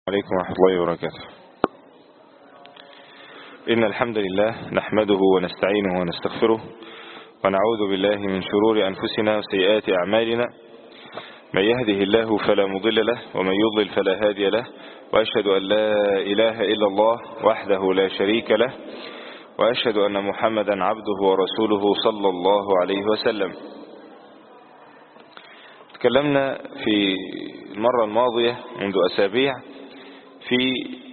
عليكم ورحمة الله وبركاته. إن الحمد لله نحمده ونستعينه ونستغفره ونعوذ بالله من شرور أنفسنا وسيئات أعمالنا، من يهده الله فلا مضل له ومن يضلل فلا هادي له، وأشهد أن لا إله إلا الله وحده لا شريك له، وأشهد أن محمدا عبده ورسوله صلى الله عليه وسلم. تكلمنا في المرة الماضية منذ أسابيع في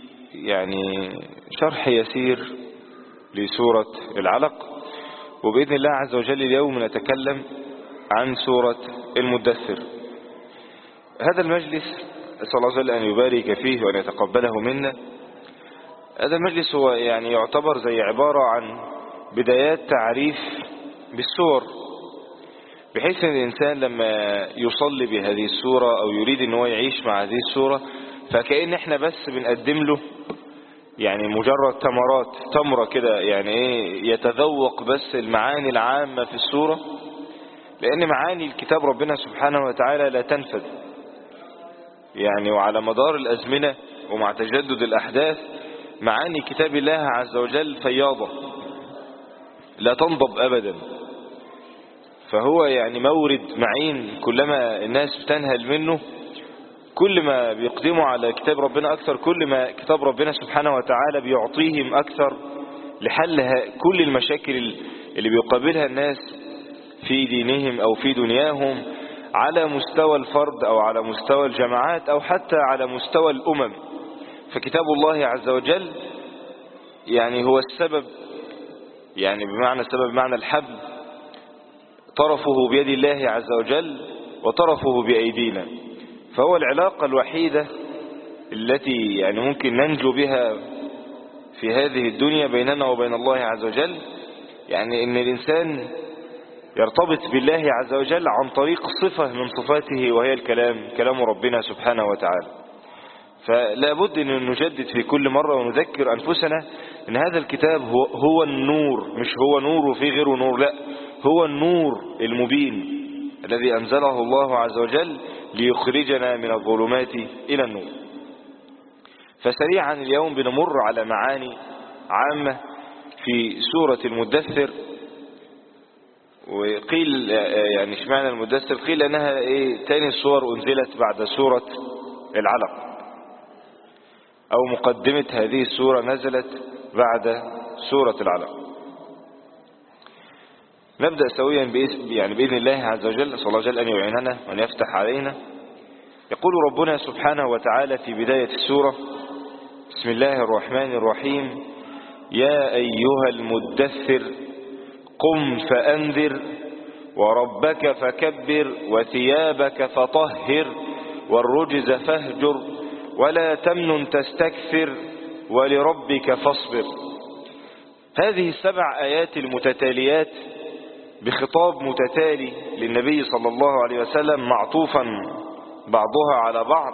شرح يسير لسورة العلق، وبإذن الله عز وجل اليوم نتكلم عن سورة المدثر. هذا المجلس أسأل الله عز وجل أن يبارك فيه وأن يتقبله منا. هذا المجلس هو يعتبر زي عبارة عن بدايات تعريف بالسور، بحيث أن الإنسان لما يصلي بهذه السورة أو يريد أن هو يعيش مع هذه السورة فكأن احنا بس بنقدم له مجرد تمرة كده، يتذوق بس المعاني العامة في السورة، لأن معاني الكتاب ربنا سبحانه وتعالى لا تنفذ، وعلى مدار الأزمنة ومع تجدد الأحداث معاني كتاب الله عز وجل فياضة لا تنضب أبدا. فهو مورد معين، كلما الناس بتنهل منه كل ما بيقدموا على كتاب ربنا أكثر، كل ما كتاب ربنا سبحانه وتعالى بيعطيهم أكثر لحل كل المشاكل اللي بيقابلها الناس في دينهم أو في دنياهم، على مستوى الفرد أو على مستوى الجماعات أو حتى على مستوى الأمم. فكتاب الله عز وجل هو السبب، بمعنى السبب بمعنى الحبل، طرفه بيد الله عز وجل وطرفه بأيدينا، فهو العلاقة الوحيدة التي ممكن ننجو بها في هذه الدنيا بيننا وبين الله عز وجل، ان الإنسان يرتبط بالله عز وجل عن طريق صفة من صفاته، وهي كلام ربنا سبحانه وتعالى. فلا بد أن نجدد في كل مرة ونذكر أنفسنا أن هذا الكتاب هو النور، مش هو نور وفي غيره نور، لا، هو النور المبين الذي أنزله الله عز وجل ليخرجنا من الظلمات إلى النور. فسريعا اليوم بنمر على معاني عامة في سورة المدثر. وقيل اشمعنى المدثر؟ قيل أنها تاني السور أنزلت بعد سورة العلق، أو مقدمة هذه السورة نزلت بعد سورة العلق. نبدأ سويا بإذن الله عز وجل، صلى الله عليه وسلم أن يعيننا وأن يفتح علينا. يقول ربنا سبحانه وتعالى في بداية السورة: بسم الله الرحمن الرحيم: يا أيها المدثر قم فأنذر وربك فكبر وثيابك فطهر والرجز فاهجر ولا تمنن تستكثر ولربك فاصبر. هذه السبع آيات المتتاليات بخطاب متتالي للنبي صلى الله عليه وسلم، معطوفا بعضها على بعض.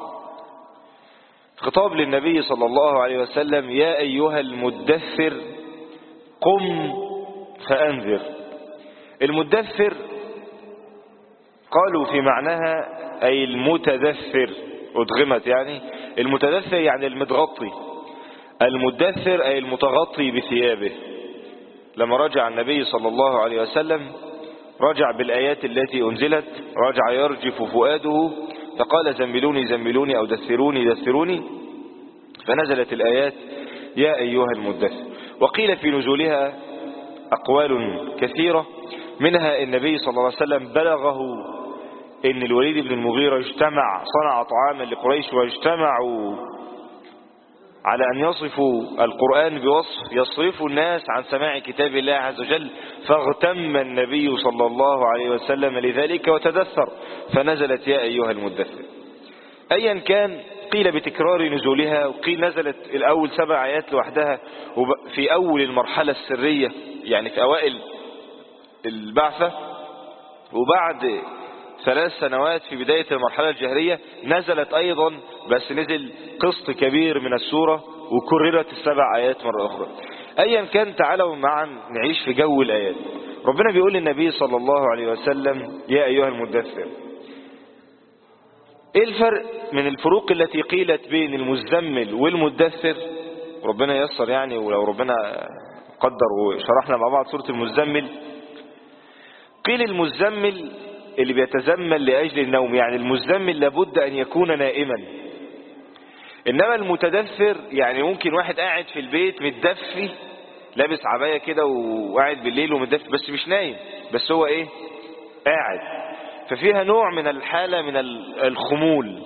خطاب للنبي صلى الله عليه وسلم: يا أيها المدثر قم فأنذر. المدثر قالوا في معناها أي المتدثر، أدغمت المتدثر المتغطي، المدثر أي المتغطي بثيابه. لما رجع النبي صلى الله عليه وسلم رجع بالآيات التي أنزلت، رجع يرجف فؤاده فقال: زملوني زملوني أو دثروني دثروني، فنزلت الآيات يا أيها المدثر. وقيل في نزولها أقوال كثيرة، منها النبي صلى الله عليه وسلم بلغه إن الوليد بن المغيرة صنع طعاما لقريش واجتمعوا على أن يصفوا القرآن بوصف يصرف الناس عن سماع كتاب الله عز وجل، فاغتم النبي صلى الله عليه وسلم لذلك وتدثر، فنزلت يا أيها المدثر. أيا كان، قيل بتكرار نزولها، وقيل نزلت الأول 7 آيات لوحدها في أول المرحلة السرية، في أوائل البعثة، وبعد 3 سنوات في بداية المرحلة الجهرية نزلت أيضا، بس نزل قسط كبير من السورة وكررت 7 آيات مرة أخرى. أيا كان، تعالوا معا نعيش في جو الآيات. ربنا بيقول للنبي صلى الله عليه وسلم: يا أيها المدثر. إيه الفرق من الفروق التي قيلت بين المزمل والمدثر، ربنا ييسر يعني، ولو ربنا قدر وشرحنا مع بعض سورة المزمل، قيل المزمل اللي بيتزمل لأجل النوم، يعني المزمل لابد أن يكون نائما. إنما المتدثر يعني ممكن واحد قاعد في البيت متدفي لابس عباية كده وقاعد بالليل ومتدفي بس مش نايم، بس هو ايه قاعد، ففيها نوع من الحالة من الخمول.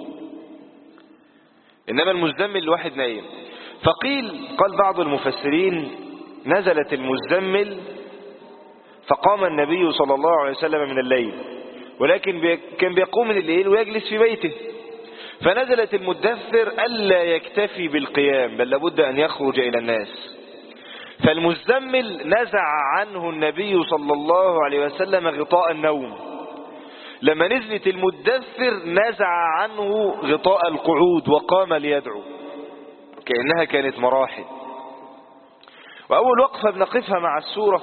إنما المزمل الواحد نايم. قال بعض المفسرين نزلت المزمل فقام النبي صلى الله عليه وسلم من الليل، ولكن كان بيقوم من الليل ويجلس في بيته. فنزلت المدثر ألا يكتفي بالقيام بل لابد أن يخرج إلى الناس. فالمزمل نزع عنه النبي صلى الله عليه وسلم غطاء النوم. لما نزلت المدثر نزع عنه غطاء القعود وقام ليدعو، كأنها كانت مراحل. وأول وقفة بنقفها مع السورة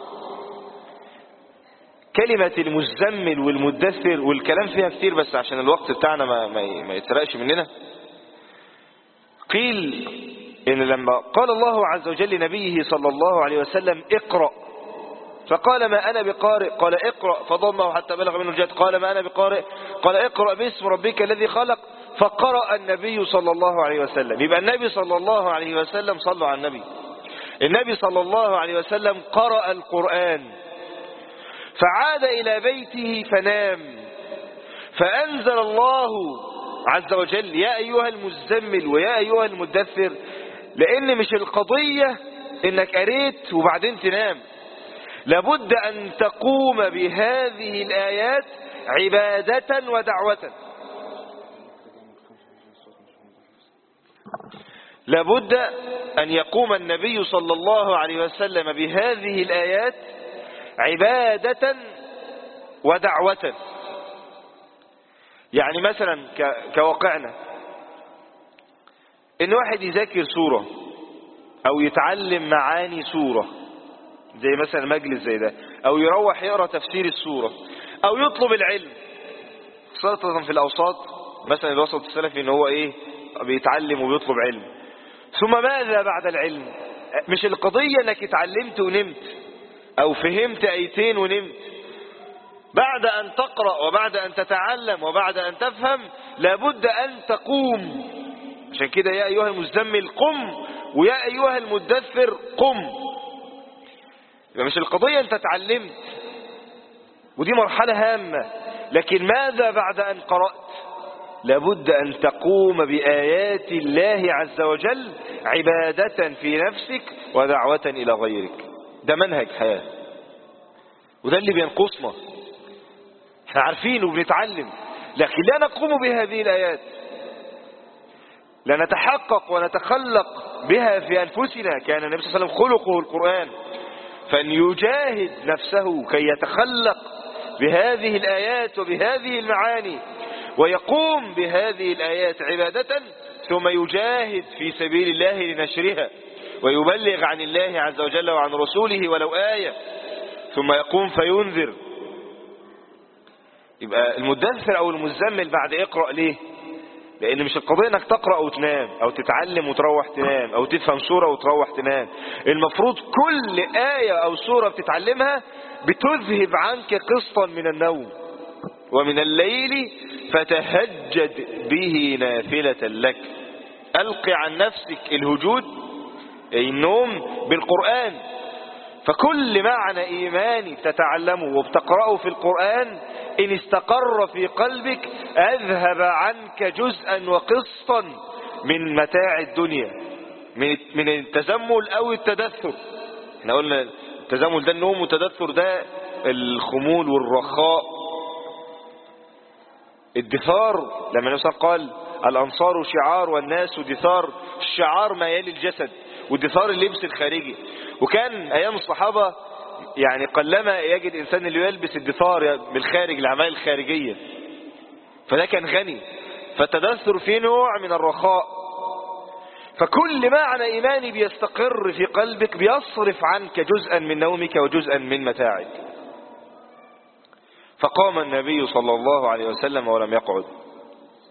كلمة المزمل والمدثر، والكلام فيها كتير بس عشان الوقت بتاعنا ما يترقش مننا. قيل إن لما قال الله عز وجل لنبيه صلى الله عليه وسلم اقرأ، فقال ما أنا بقارئ، قال اقرأ، فضمه حتى بلغ منه الجهد، قال ما أنا بقارئ، قال اقرأ باسم ربك الذي خلق، فقرأ النبي صلى الله عليه وسلم. يبقى النبي صلى الله عليه وسلم، صلوا على النبي صلى الله عليه وسلم قرأ القرآن، فعاد إلى بيته فنام، فأنزل الله عز وجل يا أيها المزمل ويا أيها المدثر، لأن مش القضية إنك قريت وبعدين تنام، لابد أن تقوم بهذه الآيات عبادة ودعوة. لابد أن يقوم النبي صلى الله عليه وسلم بهذه الآيات عبادة ودعوة. يعني مثلا كواقعنا إن واحد يذاكر سورة أو يتعلم معاني سورة، زي مثلا مجلس زي ده، أو يروح يقرأ تفسير السورة، أو يطلب العلم، خاصة في الأوساط مثلا الوسط السلفي إن هو إيه بيتعلم وبيطلب علم. ثم ماذا بعد العلم؟ مش القضية أنك اتعلمت ونمت أو فهمت آيتين ونمت. بعد أن تقرأ وبعد أن تتعلم وبعد أن تفهم لابد أن تقوم. عشان كده يا أيها المزمل قم ويا أيها المدثر قم. مش القضية أنت اتعلمت ودي مرحلة هامة، لكن ماذا بعد أن قرأت؟ لابد أن تقوم بآيات الله عز وجل عبادة في نفسك ودعوة إلى غيرك. ده منهج حياة، وده اللي بينقصنا. احنا عارفين وبنتعلم لكن لا نقوم بهذه الآيات، لا نتحقق ونتخلق بها في أنفسنا. كان النبي صلى الله عليه وسلم خلقه القرآن، فأن يجاهد نفسه كي يتخلق بهذه الآيات وبهذه المعاني ويقوم بهذه الآيات عبادة، ثم يجاهد في سبيل الله لنشرها ويبلغ عن الله عز وجل وعن رسوله ولو آية، ثم يقوم فينذر. يبقى المدثر أو المزمل بعد اقرأ ليه؟ لأن مش القضية انك تقرأ وتنام أو تتعلم وتروح تنام أو تفهم سورة وتروح تنام. المفروض كل آية أو سورة بتتعلمها بتذهب عنك قسطا من النوم. ومن الليل فتهجد به نافلة لك. ألقي عن نفسك الهجود أي النوم بالقرآن. فكل معنى إيماني تتعلمه وبتقرأه في القرآن إن استقر في قلبك أذهب عنك جزءا وقسطا من متاع الدنيا، من التزمل أو التدثر. احنا قلنا التزمل ده النوم، والتدثر ده الخمول والرخاء. الدثار لما النبي قال الأنصار شعار والناس دثار، الشعار ما يلي الجسد، والدثار اللبس الخارجي. وكان أيام الصحابة يعني قلما يجد إنسان اللي يلبس الدثار بالخارج الأعمال الخارجية، فده كان غني. فالتدثر فيه نوع من الرخاء. فكل معنى إيماني بيستقر في قلبك بيصرف عنك جزءا من نومك وجزءا من متاعك. فقام النبي صلى الله عليه وسلم ولم يقعد.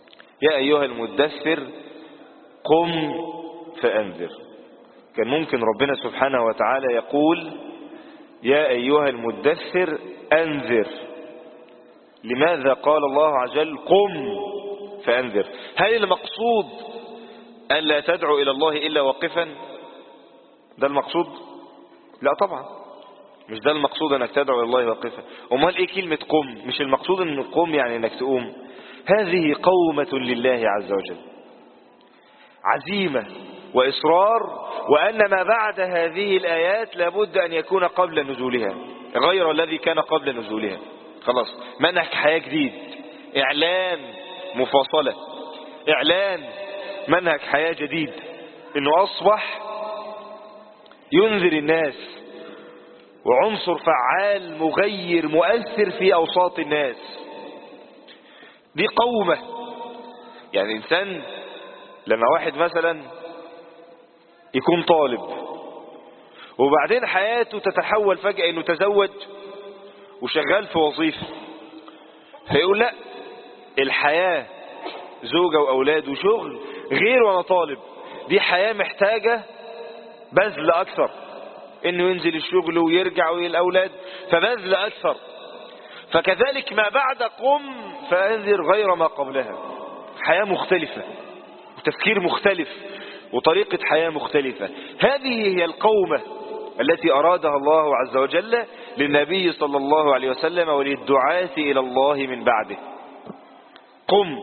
يا أيها المدثر قم فأنذر. كان ممكن ربنا سبحانه وتعالى يقول يا أيها المدثر أنذر. لماذا قال الله عز وجل قم فأنذر؟ هل المقصود ألا تدعو إلى الله إلا واقفا؟ ده المقصود؟ لا طبعا مش ده المقصود أنك تدعو إلى الله واقفا. أمال إيه كلمة قم؟ مش المقصود أن قم يعني أنك تقوم. هذه قومة لله عز وجل، عزيمة وإصرار، وأن ما بعد هذه الآيات لابد أن يكون قبل نزولها غير الذي كان قبل نزولها. خلاص منهج حياة جديد، إعلان مفاصلة، إعلان منهج حياة جديد، إنه أصبح ينذر الناس وعنصر فعال مغير مؤثر في أوساط الناس. دي قومة. يعني إنسان لما واحد مثلا يكون طالب وبعدين حياته تتحول فجأة إنه تزوج وشغال في وظيفة، فيقول لا، الحياة زوجة وأولاد وشغل غير وأنا طالب، دي حياة محتاجة بذل أكثر، إنه ينزل الشغل ويرجع والأولاد، فبذل أكثر. فكذلك ما بعد قم فأنذر غير ما قبلها، حياة مختلفة وتفكير مختلف وطريقة حياة مختلفة. هذه هي القومة التي أرادها الله عز وجل للنبي صلى الله عليه وسلم وللدعاة إلى الله من بعده. قم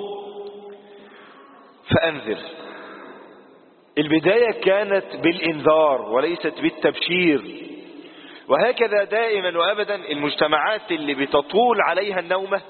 فأنذر. البداية كانت بالإنذار وليست بالتبشير. وهكذا دائما وأبدا المجتمعات اللي بتطول عليها النومة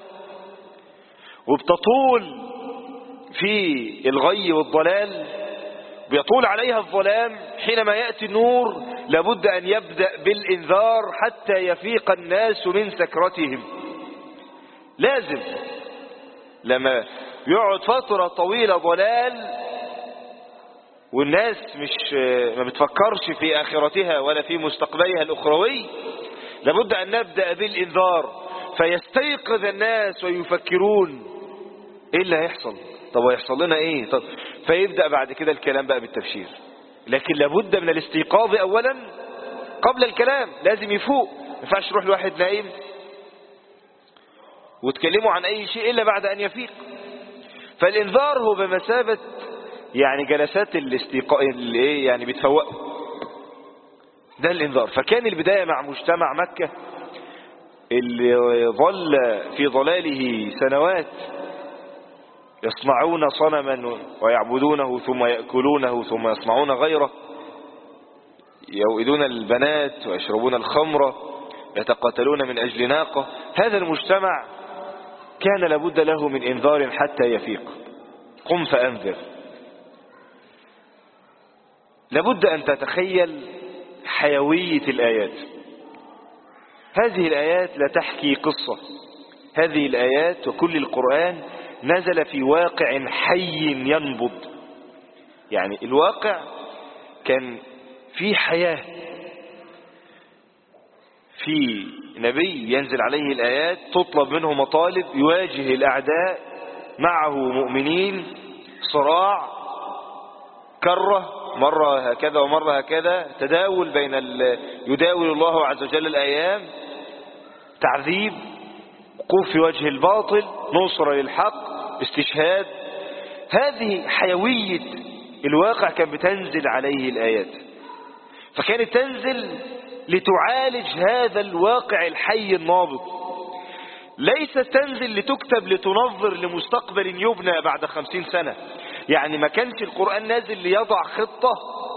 وبتطول في الغي والضلال، بيطول عليها الظلام، حينما يأتي النور لابد أن يبدأ بالإنذار حتى يفيق الناس من سكرتهم. لازم لما يقعد فترة طويلة ضلال والناس ما بتفكرش في آخرتها ولا في مستقبلها الأخروي، لابد أن نبدأ بالإنذار فيستيقظ الناس ويفكرون إيه اللي هيحصل، طب هيحصل لنا إيه، طب فيبدأ بعد كده الكلام بقى بالتبشير. لكن لابد من الاستيقاظ أولا قبل الكلام، لازم يفوق. ما ينفعش تروح لواحد نايم وتكلموا عن أي شيء إلا بعد أن يفيق. فالإنذار هو بمثابة يعني جلسات الاستيقاظ اللي يعني بتفوقه، ده الإنذار. فكان البداية مع مجتمع مكة اللي ظل في ضلاله سنوات، يصنعون صنما ويعبدونه ثم يأكلونه ثم يصنعون غيره، يوئدون البنات ويشربون الخمر، يتقاتلون من أجل ناقة. هذا المجتمع كان لابد له من إنذار حتى يفيق. قم فأنذر. لابد أن تتخيل حيوية الآيات. هذه الآيات لا تحكي قصة، هذه الآيات وكل القرآن نزل في واقع حي ينبض. يعني الواقع كان في حياة، في نبي ينزل عليه الآيات تطلب منه مطالب، يواجه الأعداء معه مؤمنين، صراع، كرة، مرة هكذا ومرة هكذا، تداول يداول الله عز وجل الأيام، تعذيب، وقوف في وجه الباطل، نصرة للحق، استشهاد. هذه حيوية الواقع كان بتنزل عليه الآيات، فكانت تنزل لتعالج هذا الواقع الحي النابض، ليس تنزل لتكتب لتنظر لمستقبل يبنى بعد 50 سنة. يعني ما كانش القرآن نازل ليضع خطة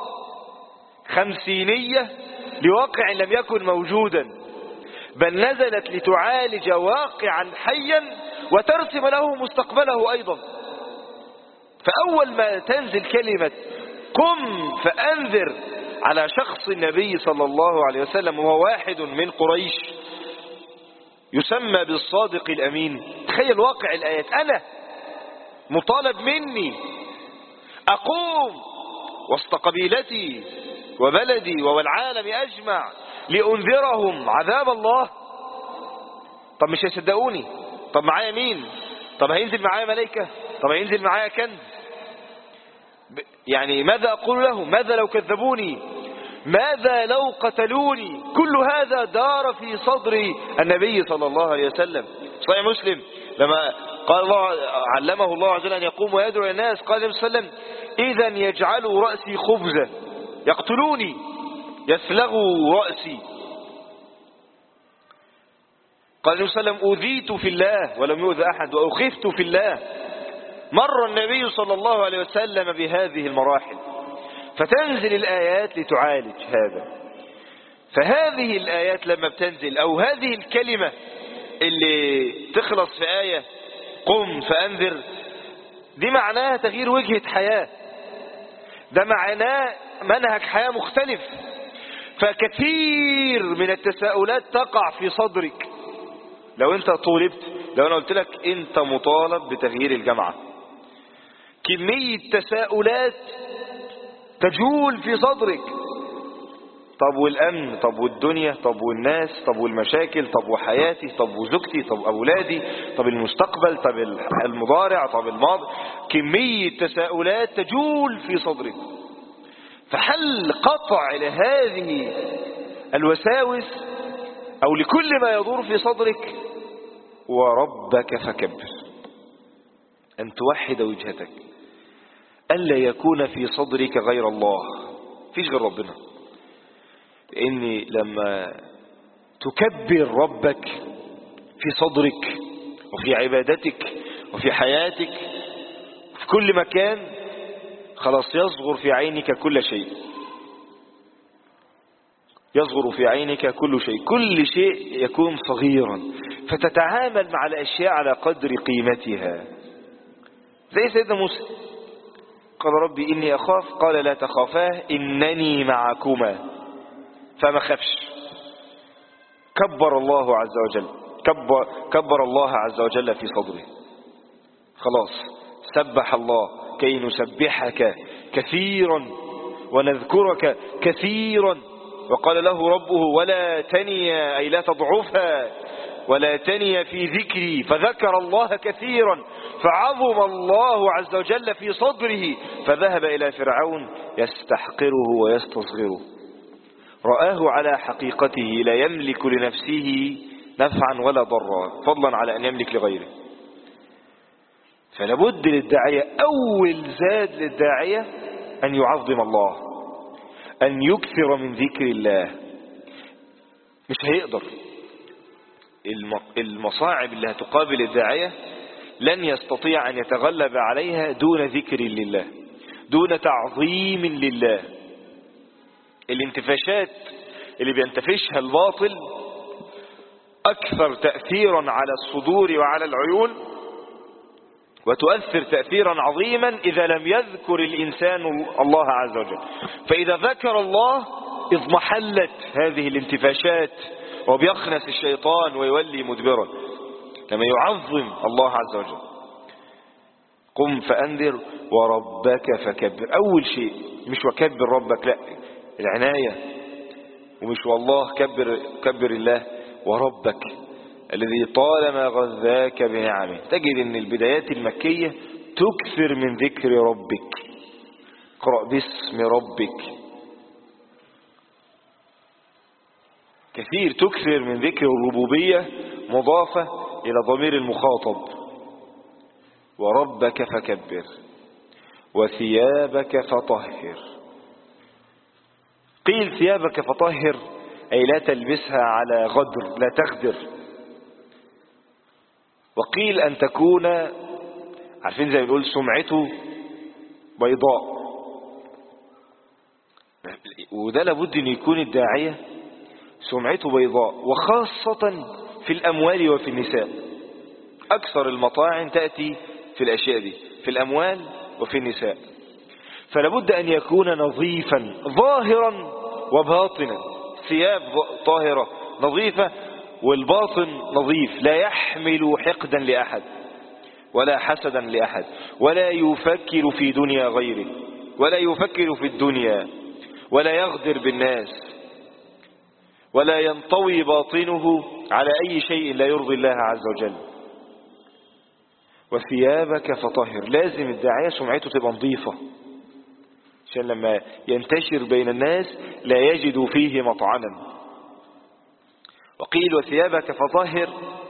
50 لواقع لم يكن موجودا، بل نزلت لتعالج واقعا حيا وترسم له مستقبله أيضا. فأول ما تنزل كلمة قم فأنذر على شخص النبي صلى الله عليه وسلم وهو واحد من قريش يسمى بالصادق الأمين، تخيل واقع الآيات، أنا مطالب مني أقوم وسط قبيلتي وبلدي والعالم أجمع لأنذرهم عذاب الله. طب مش هيصدقوني، طب معايا مين، طب هينزل معايا ملائكة، طب ينزل معايا كنز، يعني ماذا أقول لهم؟ ماذا لو كذبوني؟ ماذا لو قتلوني؟ كل هذا دار في صدر النبي صلى الله عليه وسلم. صحيح مسلم لما قال الله علمه الله عز وجل أن يقوم ويدعو الناس، قال النبي صلى الله عليه وسلم: إذا يجعلوا رأسي خبزة يقتلوني، يسلغوا رأسي. قال النبي صلى الله عليه وسلم: أوذيت في الله ولم يؤذى أحد وأخفت في الله. مر النبي صلى الله عليه وسلم بهذه المراحل، فتنزل الآيات لتعالج هذا. فهذه الآيات لما بتنزل، أو هذه الكلمة اللي تخلص في آية قم فأنذر، دي معناها تغيير وجهة حياة، ده معناه منهج حياة مختلف. فكثير من التساؤلات تقع في صدرك. لو انت طولبت، لو انا قلت لك انت مطالب بتغيير الجامعة، كمية تساؤلات تجول في صدرك. طب والأمن، طب والدنيا، طب والناس، طب والمشاكل، طب وحياتي، طب وزوجتي، طب أولادي، طب المستقبل، طب المضارع، طب الماضي. كمية تساؤلات تجول في صدرك. فحل قطع لهذه الوساوس أو لكل ما يدور في صدرك: وربك فكبر، أن توحد وجهتك، ألا يكون في صدرك غير الله، فيش غير ربنا. لأن لما تكبر ربك في صدرك وفي عبادتك وفي حياتك في كل مكان، خلاص يصغر في عينك كل شيء، يصغر في عينك كل شيء، كل شيء يكون صغيرا، فتتعامل مع الأشياء على قدر قيمتها. زي سيدنا موسى قال: ربي إني أخاف، قال: لا تخافاه إنني معكما. فما خافش، كبر الله عز وجل، كبر الله عز وجل في صدره. خلاص سبح الله كي نسبحك كثيرا ونذكرك كثيرا. وقال له ربه: ولا تنيا، أي لا تضعفها، ولا تنيا في ذكري. فذكر الله كثيرا، فعظم الله عز وجل في صدره، فذهب إلى فرعون يستحقره ويستصغره. رآه على حقيقته لا يملك لنفسه نفعا ولا ضرا، فضلا على أن يملك لغيره. فلابد للداعية، أول زاد للداعية أن يعظم الله، أن يكثر من ذكر الله. مش هيقدر، المصاعب اللي هتقابل الداعية لن يستطيع أن يتغلب عليها دون ذكر لله، دون تعظيم لله. الانتفاشات اللي بينتفشها الباطل أكثر تأثيرا على الصدور وعلى العيون، وتؤثر تأثيرا عظيما إذا لم يذكر الإنسان الله عز وجل. فإذا ذكر الله اضمحلت هذه الانتفاشات، وبيخنس الشيطان ويولي مدبرا. لما يعظم الله عز وجل: قم فأنذر وربك فكبر. أول شيء مش وكبر ربك، لا، العناية. ومش والله كبر الله، وربك الذي طالما غذاك بنعمه. تجد ان البدايات المكية تكثر من ذكر ربك. اقرأ باسم ربك، كثير تكثر من ذكر الربوبية مضافة إلى ضمير المخاطب. وربك فكبر وثيابك فطهر. قيل ثيابك فطهر أي لا تلبسها على غدر، لا تغدر. وقيل أن تكون، عارفين زي ما بيقول، سمعته بيضاء. وده لابد أن يكون الداعية سمعته بيضاء، وخاصة في الأموال وفي النساء. أكثر المطاعن تأتي في الأشياء دي، في الأموال وفي النساء. فلابد أن يكون نظيفا ظاهرا وباطنا، ثياب طاهرة نظيفة والباطن نظيف، لا يحمل حقدا لأحد ولا حسدا لأحد، ولا يفكر في دنيا غيره، ولا يفكر في الدنيا، ولا يغدر بالناس، ولا ينطوي باطنه على أي شيء لا يرضي الله عز وجل. وثيابك فطهر. لازم الداعية سمعته تبقى نظيفة عشان لما ينتشر بين الناس لا يجدوا فيه مطعنا. وقيل وثيابك فطهر،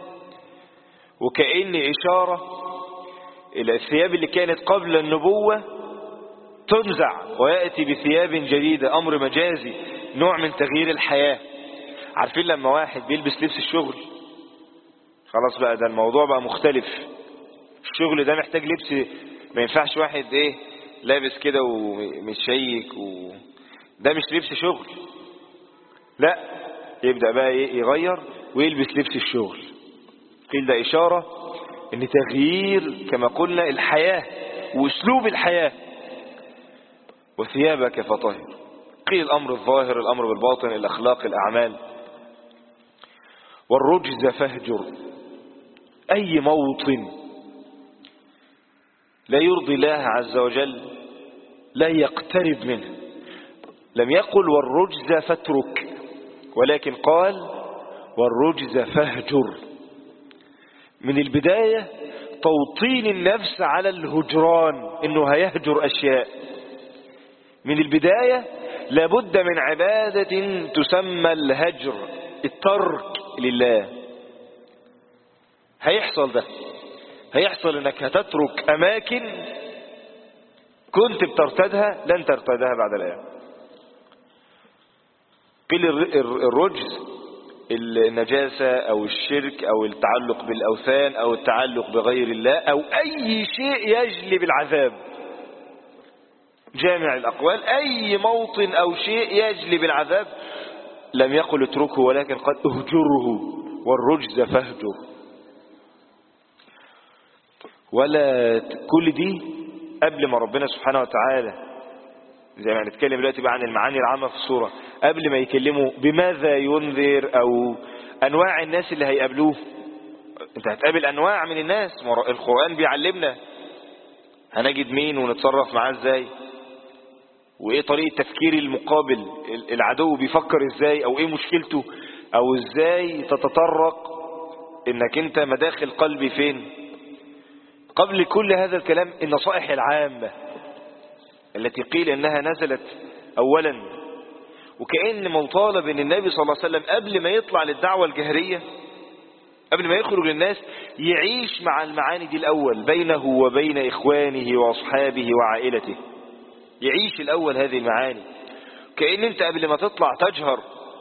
وكأن إشارة إلى الثياب اللي كانت قبل النبوة تنزع ويأتي بثياب جديدة، أمر مجازي، نوع من تغيير الحياة. عارفين لما واحد بيلبس لبس الشغل خلاص بقى ده الموضوع بقى مختلف، الشغل ده محتاج لبس، ما ينفعش واحد لابس كده ومش شيك ده مش لبس شغل، لا يبدأ بقى يغير ويلبس لبس الشغل. قيل ده إشارة ان تغيير كما قلنا الحياة واسلوب الحياة. وثيابك فطهر. قيل الأمر الظاهر، الأمر بالباطن، الأخلاق، الأعمال. والرجز فاهجر. أي موطن لا يرضي الله عز وجل لا يقترب منه. لم يقل والرجز فاترك، ولكن قال والرجز فاهجر. من البداية توطين النفس على الهجران، انه هيهجر اشياء. من البداية لابد من عبادة تسمى الهجر، الترك لله. هيحصل ده، هيحصل انك هتترك اماكن كنت بترتدها لن ترتدها بعد الآن. قيل الرجز النجاسة او الشرك او التعلق بالاوثان او التعلق بغير الله او اي شيء يجلب العذاب. جامع الاقوال اي موطن او شيء يجلب العذاب لم يقل اتركه، ولكن قال اهجره والرجز فاهجر. ولا كل دي قبل ما ربنا سبحانه وتعالى زي ما هنتكلم دلوقتي بقى عن المعاني العامة في السورة، قبل ما يكلموا بماذا ينذر او انواع الناس اللي هيقابلوه. انت هتقابل انواع من الناس، القرآن بيعلمنا هنجد مين ونتصرف معاه ازاي، وايه طريقة تفكير المقابل، العدو بيفكر ازاي او ايه مشكلته، او ازاي تتطرق انك انت مداخل قلبي فين. قبل كل هذا الكلام النصائح العامة التي قيل انها نزلت اولا، وكأن مطالب ان النبي صلى الله عليه وسلم قبل ما يطلع للدعوة الجهرية، قبل ما يخرج للناس، يعيش مع المعاني دي الاول بينه وبين اخوانه واصحابه وعائلته. يعيش الاول هذه المعاني. كأن انت قبل ما تطلع تجهر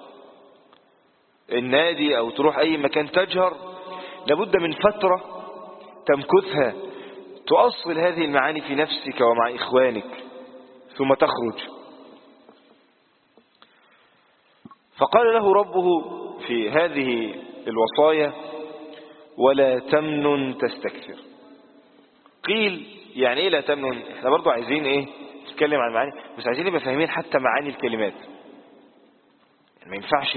النادي او تروح اي مكان تجهر، لابد من فترة تمكثها تؤصل هذه المعاني في نفسك ومع إخوانك ثم تخرج. فقال له ربه في هذه الوصايا ولا تمنن تستكثر. قيل يعني ايه لا تمنن؟ احنا برضو عايزين نتكلم عن معاني، بس عايزين نبقى فاهمين حتى معاني الكلمات. ما ينفعش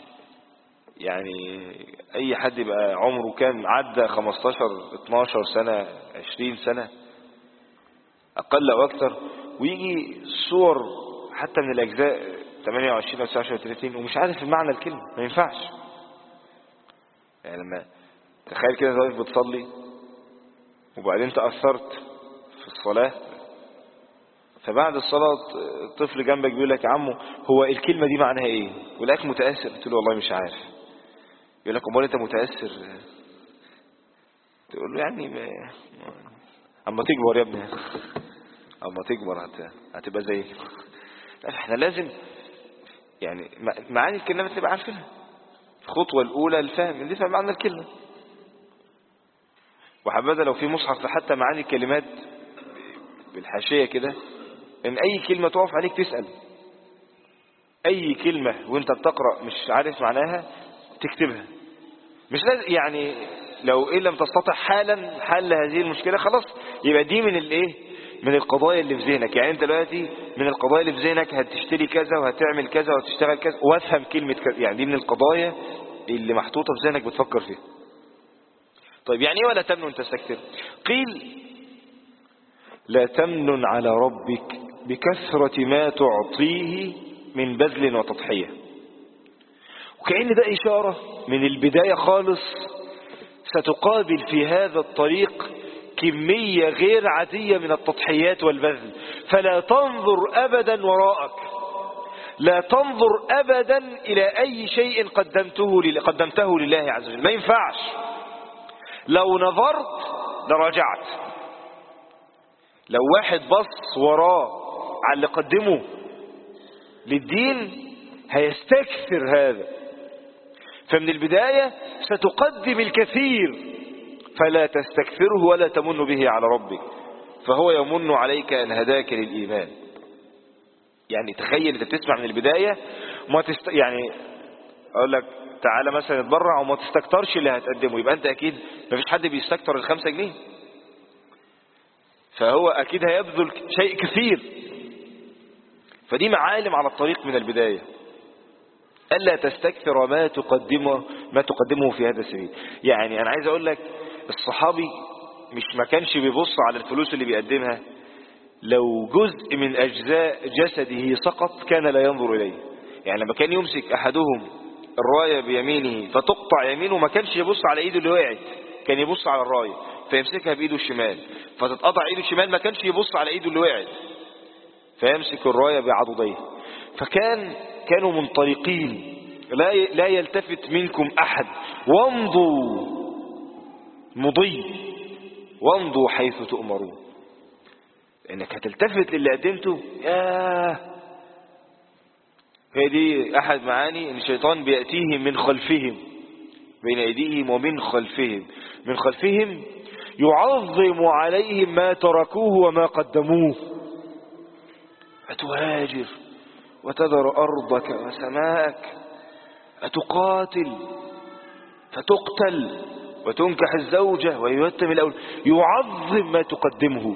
يعني اي حد يبقى عمره كام عدى 15 12 سنة 20 سنة اقل او اكثر، ويجي صور حتى من الاجزاء 28 او 29 او 30 ومش عارف المعنى الكلمة. ما ينفعش. يعني لما تخيل كده واقف بتصلي وبعدين تأثرت في الصلاة، فبعد الصلاة طفل جنبك بيقول لك يا عمو هو الكلمة دي معناها ايه؟ ولقاك متأثر، قلت له والله مش عارف. يقول لك امال انت متأثر؟ تقول له يعني اما تكبر يا ابني، اما تكبر هتبقى زي. احنا لازم يعني معاني الكلمات تبقى عارفينها. الخطوة الاولى الفهم، اللي يفهم معنى الكلمة. وحبذا لو في مصحف حتى معاني الكلمات بالحاشية كده، ان اي كلمة تقف عليك تسأل. اي كلمة وانت بتقرأ مش عارف معناها تكتبها. مش لازم يعني لو لم تستطع حالا حل هذه المشكلة خلاص يبقى دي من من القضايا اللي في ذهنك. يعني انت دلوقتي من القضايا اللي في ذهنك هتشتري كذا وهتعمل كذا وهتشتغل كذا وافهم كلمة كذا. يعني دي من القضايا اللي محطوطة في ذهنك بتفكر فيها. طيب يعني ايه ولا تمنن تستكثر؟ قيل لا تمنن على ربك بكثرة ما تعطيه من بذل وتضحية. وكأن ده إشارة من البداية خالص ستقابل في هذا الطريق كمية غير عادية من التضحيات والبذل. فلا تنظر أبدا وراءك، لا تنظر أبدا إلى أي شيء قدمته لله عز وجل. ما ينفعش. لو نظرت لرجعت. لو واحد بص وراه على اللي قدمه للدين هيستكثر هذا. فمن البداية ستقدم الكثير، فلا تستكثره ولا تمن به على ربك، فهو يمن عليك أن هداك للإيمان. يعني تخيل انت تسمع من البداية يعني اقول لك تعالى مثلا اتبرع وما تستكترش اللي هتقدمه، يبقى انت اكيد ما فيش حد بيستكتر ال5 جنيه، فهو اكيد هيبذل شيء كثير. فدي معالم على الطريق من البداية، ألا تستكثر ما تقدمه في هذا السبيل. يعني أنا عايز أقول لك الصحابي ما كانش بيبص على الفلوس اللي بيقدمها، لو جزء من أجزاء جسده سقط كان لا ينظر إليه. يعني لما كان يمسك أحدهم الراية بيمينه فتقطع يمينه ما كانش يبص على إيده اللي وقعت، كان يبص على الراية فيمسكها بإيده الشمال، فتتقطع إيده الشمال ما كانش يبص على إيده اللي وقعت فيمسك الراية بعضديه. كانوا منطلقين، لا يلتفت منكم أحد، وامضوا مضي وامضوا حيث تؤمرون. انك هتلتفت للي قدمته، هي دي احد معاني ان الشيطان بيأتيهم من خلفهم، بين ايديهم ومن خلفهم. من خلفهم يعظم عليهم ما تركوه وما قدموه. أتهاجر وتذر أرضك وسماءك، أتقاتل فتقتل وتنكح الزوجة ويتم الأول، يعظم ما تقدمه.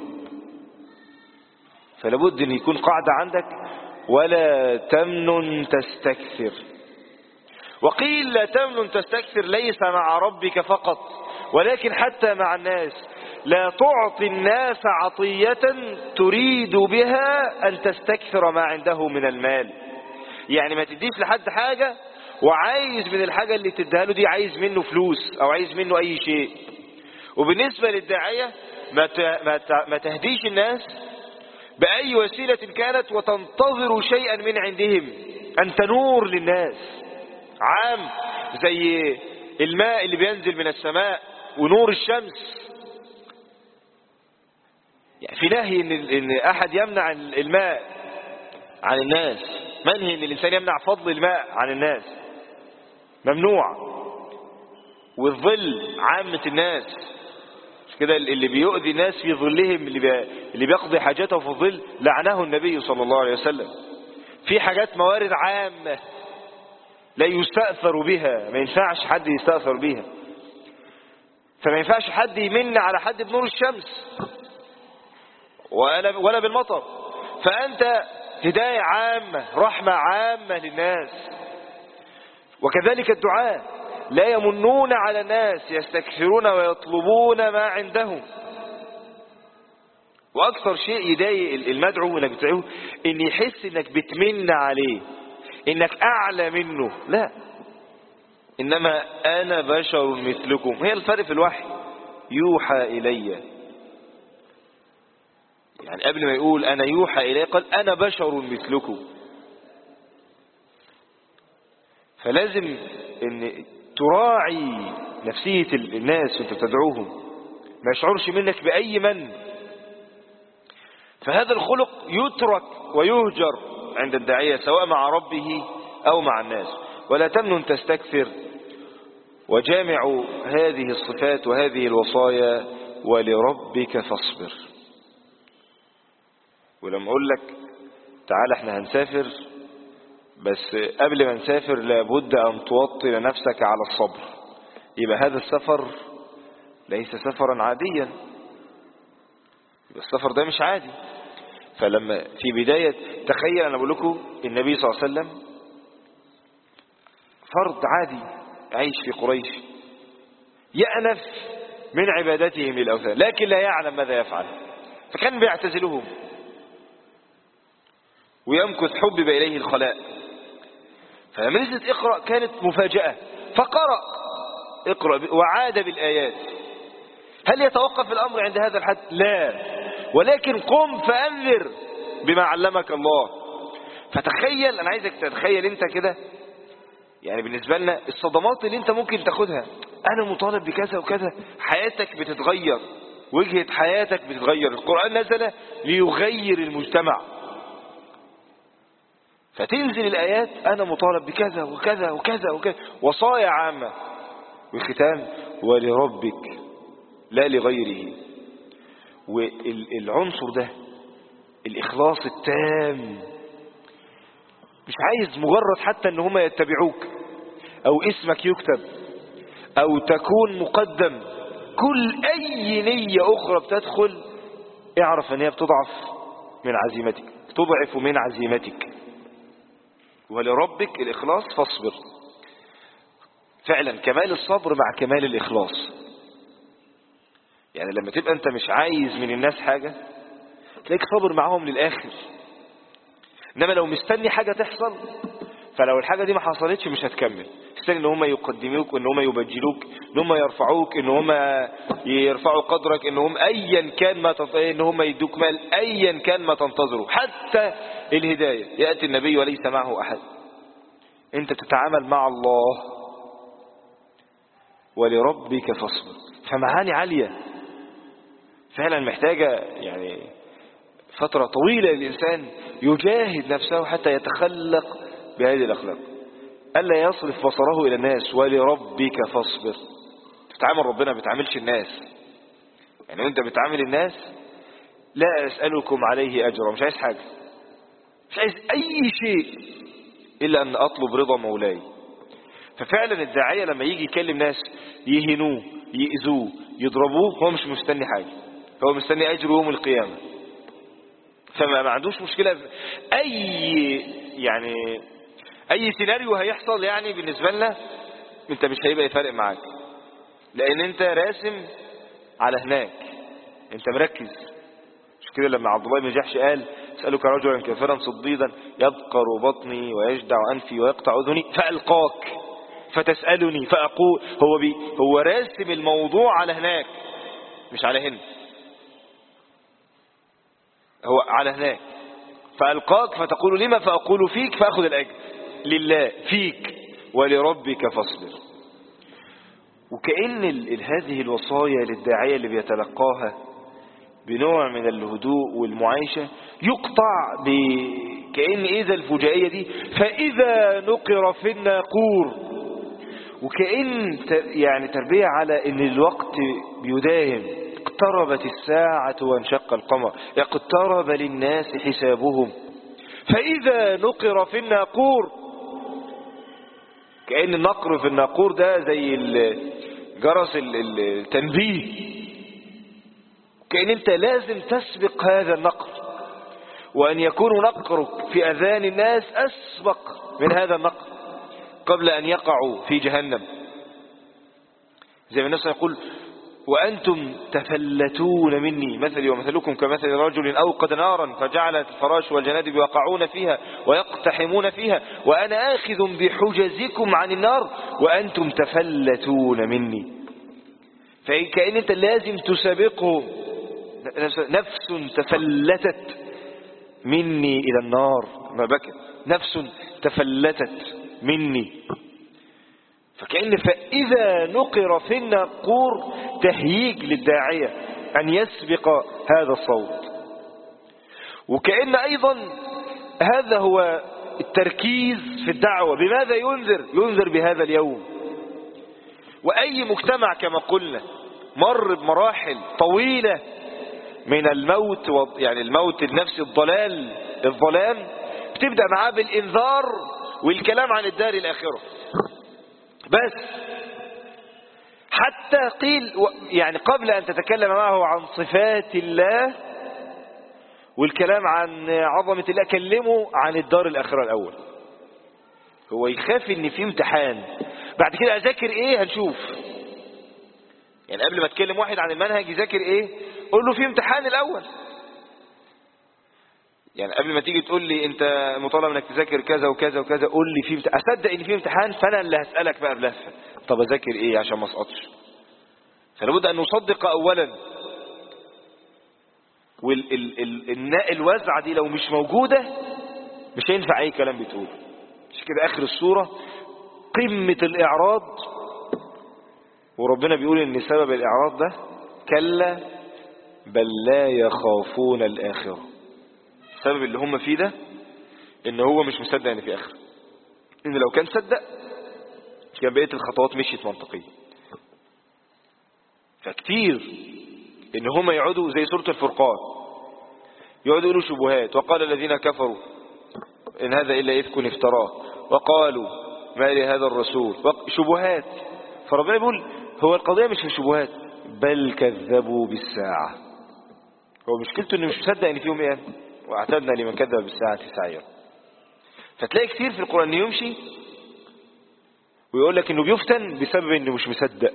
فلابد أن يكون قاعدة عندك ولا تمنن تستكثر. وقيل لا تمنن تستكثر ليس مع ربك فقط ولكن حتى مع الناس. لا تعطي الناس عطية تريد بها أن تستكثر ما عنده من المال. يعني ما تديش لحد حاجة وعايز من الحاجة اللي تديها له دي عايز منه فلوس أو عايز منه أي شيء. وبالنسبة للداعية ما تهديش الناس بأي وسيلة كانت وتنتظر شيئا من عندهم. أن تنور للناس عام زي الماء اللي بينزل من السماء ونور الشمس. يعني في نهي إن أحد يمنع الماء عن الناس، منهي إن الإنسان يمنع فضل الماء عن الناس، ممنوع. والظل عامة الناس كده، اللي بيؤذي الناس في ظلهم، اللي بيقضي حاجته في الظل لعنه النبي صلى الله عليه وسلم. في حاجات موارد عامة لا يستأثر بها، ما ينفعش حد يستأثر بها. فما ينفعش حد يمن على حد بنور الشمس ولا بالمطر. فأنت هداية عامة، رحمة عامة للناس. وكذلك الدعاء لا يمنون على الناس، يستكثرون ويطلبون ما عندهم. وأكثر شيء يضايق المدعو انك بتدعوه ان يحس انك بتمن عليه، انك اعلى منه. لا، انما انا بشر مثلكم. هي الفرق في الوحي، يوحى الي. يعني قبل ما يقول انا يوحى الي قال انا بشر مثلكم. فلازم ان تراعي نفسية الناس وانت تدعوهم، ما يشعرش منك بأي من. فهذا الخلق يترك ويهجر عند الداعية سواء مع ربه أو مع الناس. ولا تمنن تستكثر. وجامع هذه الصفات وهذه الوصايا ولربك فاصبر. ولما أقول لك تعال احنا هنسافر، بس قبل ما نسافر لابد أن توطن نفسك على الصبر، يبقى هذا السفر ليس سفرا عاديا، يبقى السفر ده مش عادي. فلما في بداية تخيل أنا بقول لكم النبي صلى الله عليه وسلم فرد عادي عايش في قريش يأنف من عبادتهم للأوثان، لكن لا يعلم ماذا يفعل، فكان بيعتزلهم ويمكث حبب إليه الخلاء. فلما نزلت اقرأ كانت مفاجأة، فقرأ اقرأ وعاد بالآيات. هل يتوقف الأمر عند هذا الحد؟ لا، ولكن قم فأنذر بما علمك الله. فتخيل، أنا عايزك تتخيل أنت كده، يعني بالنسبة لنا الصدمات اللي أنت ممكن تاخدها، أنا مطالب بكذا وكذا، حياتك بتتغير، وجهة حياتك بتتغير. القرآن نزل ليغير المجتمع، فتنزل الآيات أنا مطالب بكذا وكذا وكذا وكذا، وصايا عامة، والختام ولربك لا لغيره. والعنصر ده الإخلاص التام، مش عايز مجرد حتى ان هم يتبعوك او اسمك يكتب او تكون مقدم. كل اي نية اخرى بتدخل اعرف ان هي بتضعف من عزيمتك، تضعف من عزيمتك. ولربك الإخلاص فاصبر. فعلا كمال الصبر مع كمال الإخلاص. يعني لما تبقى انت مش عايز من الناس حاجة تلاقيك صابر معاهم للآخر. انما لو مستني حاجة تحصل، فلو الحاجة دي ما حصلتش مش هتكمل. استني ان هم يقدموك، وان هم يبجلوك، ان هم يرفعوك، ان هم يرفعوا قدرك، ان هم ايا كان ما ان هم يدوك مال، ايا كان ما تنتظره، حتى الهداية. يأتي النبي وليس معه احد، انت بتتعامل مع الله. ولربك فاصبر. فمعاني عالية فعلا محتاجة يعني فترة طويلة للإنسان يجاهد نفسه حتى يتخلق بهذه الأخلاق. ألا يصرف بصره إلى الناس. ولربك فاصبر. تتعامل ربنا بتعاملش الناس. يعني أنت بتعامل الناس لا أسألكم عليه أجرا، مش عايز حاجة، مش عايز أي شيء إلا أن أطلب رضا مولاي. ففعلا الداعية لما يجي يكلم ناس يهنوه يئذوه يضربوه، هو مش مستني حاجة، هو مستني أجر يوم القيامة. فما عندوش مشكلة أي سيناريو هيحصل. يعني بالنسبة لنا انت مش هيبقى يفرق معاك، لأن انت راسم على هناك، انت مركز. مش كده لما عبد الله بن جحش قال اسألك رجلا كافرا صديدا يبقر بطني ويجدع أنفي ويقطع أذني فألقاك فتسألني فأقول. هو راسم الموضوع على هناك مش على هنا، هو على هناك. فألقاك فتقول لما فأقول فيك فأخذ الأجر لله فيك. ولربك فاصبر. وكأن هذه الوصايا للداعية اللي بيتلقاها بنوع من الهدوء والمعايشة يقطع كأن إذا الفجائية دي فإذا نقر في الناقور. وكأن يعني تربية على ان الوقت بيداهم. اقتربت الساعة وانشق القمر، اقترب للناس حسابهم فإذا نقر في الناقور. كأن النقر في الناقور ده زي جرس التنبيه. كأن انت لازم تسبق هذا النقر، وأن يكون نقرك في أذان الناس أسبق من هذا النقر قبل أن يقعوا في جهنم. زي ما الناس يقول وأنتم تفلتون مني مثلي ومثلكم كمثل رجل أوقد نارا فجعلت الفراش والجنادب يقعون فيها ويقتحمون فيها وأنا آخذ بحجزكم عن النار وأنتم تفلتون مني. فكأن أنت لازم تسابقهم. نفس تفلتت مني إلى النار ما بكى، نفس تفلتت مني. فكأن فإذا نقر في الناقور تهييج للداعية أن يسبق هذا الصوت. وكأن أيضا هذا هو التركيز في الدعوة. بماذا ينذر بهذا اليوم. وأي مجتمع كما قلنا مر بمراحل طويلة من الموت، يعني الموت النفسي الظلام بتبدأ معاه بالإنذار والكلام عن الدار الآخرة بس. حتى قيل يعني قبل أن تتكلم معه عن صفات الله والكلام عن عظمة الله كلمه عن الدار الآخرة الأول. هو يخاف ان في امتحان بعد كده اذاكر ايه هنشوف. يعني قبل ما تكلم واحد عن المنهج يذاكر ايه قول له في امتحان الأول. يعني قبل ما تيجي تقول لي انت مطالب انك تذاكر كذا وكذا وكذا قول لي في امتحان. اصدق ان في امتحان فانا اللي هسألك بقى بلفة طب اذاكر ايه عشان ما اسقطش. فلابد أن نصدق أولا، والوزعة دي لو مش موجودة مش هينفع أي كلام بتقول. مش كده آخر السورة قمة الإعراض، وربنا بيقول إن سبب الإعراض ده كلا بل لا يخافون الآخرة. السبب اللي هم فيه ده إن هو مش مصدق إن في آخرة، إن لو كان صدق كان بقية الخطوات مشيت منطقية. فكتير إن هم يقعدوا زي سورة الفرقان يقعدوا يقولوا شبهات، وقال الذين كفروا إن هذا إلا إفك افتراه، وقالوا ما لهذا الرسول، شبهات. فربنا يقول هو القضية مش في شبهات، بل كذبوا بالساعة. هو مشكلته إنه مش مصدق إن فيهم إيه، واعتدنا لمن كذب بالساعة سعيرا. فتلاقي كتير في القرآن إنه يمشي ويقول لك إنه بيفتن بسبب إنه مش مصدق.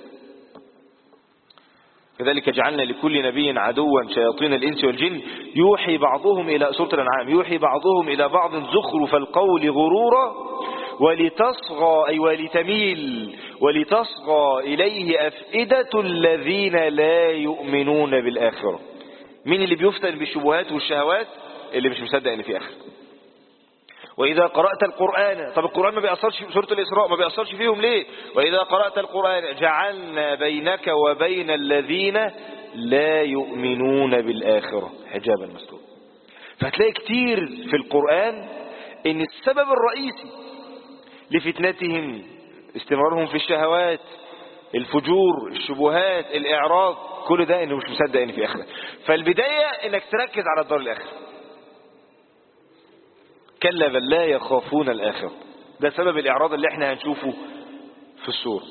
كذلك جعلنا لكل نبي عدوا شياطين الإنس والجن يوحي بعضهم إلى سورة الأنعام يوحي بعضهم إلى بعض زخرف القول غرورا ولتصغى أي ولتميل ولتصغى إليه أفئدة الذين لا يؤمنون بالآخرة. مين اللي بيفتن بالشبهات والشهوات؟ اللي مش مصدق إن في آخرة. وإذا قرأت القرآن، طب القرآن ما بيأثرش في سورة الإسراء، ما بيأثرش فيهم ليه؟ وإذا قرأت القرآن جعلنا بينك وبين الذين لا يؤمنون بالآخرة حجابا مستورا. فهتلاقي كتير في القرآن إن السبب الرئيسي لفتنتهم استمرارهم في الشهوات، الفجور، الشبهات، الإعراض، كل ده إنه مش مصدق إن في آخرة. فالبداية إنك تركز على الدار الآخرة. كلا بل لا يخافون الآخرة، ده سبب الإعراض اللي احنا هنشوفه في السورة.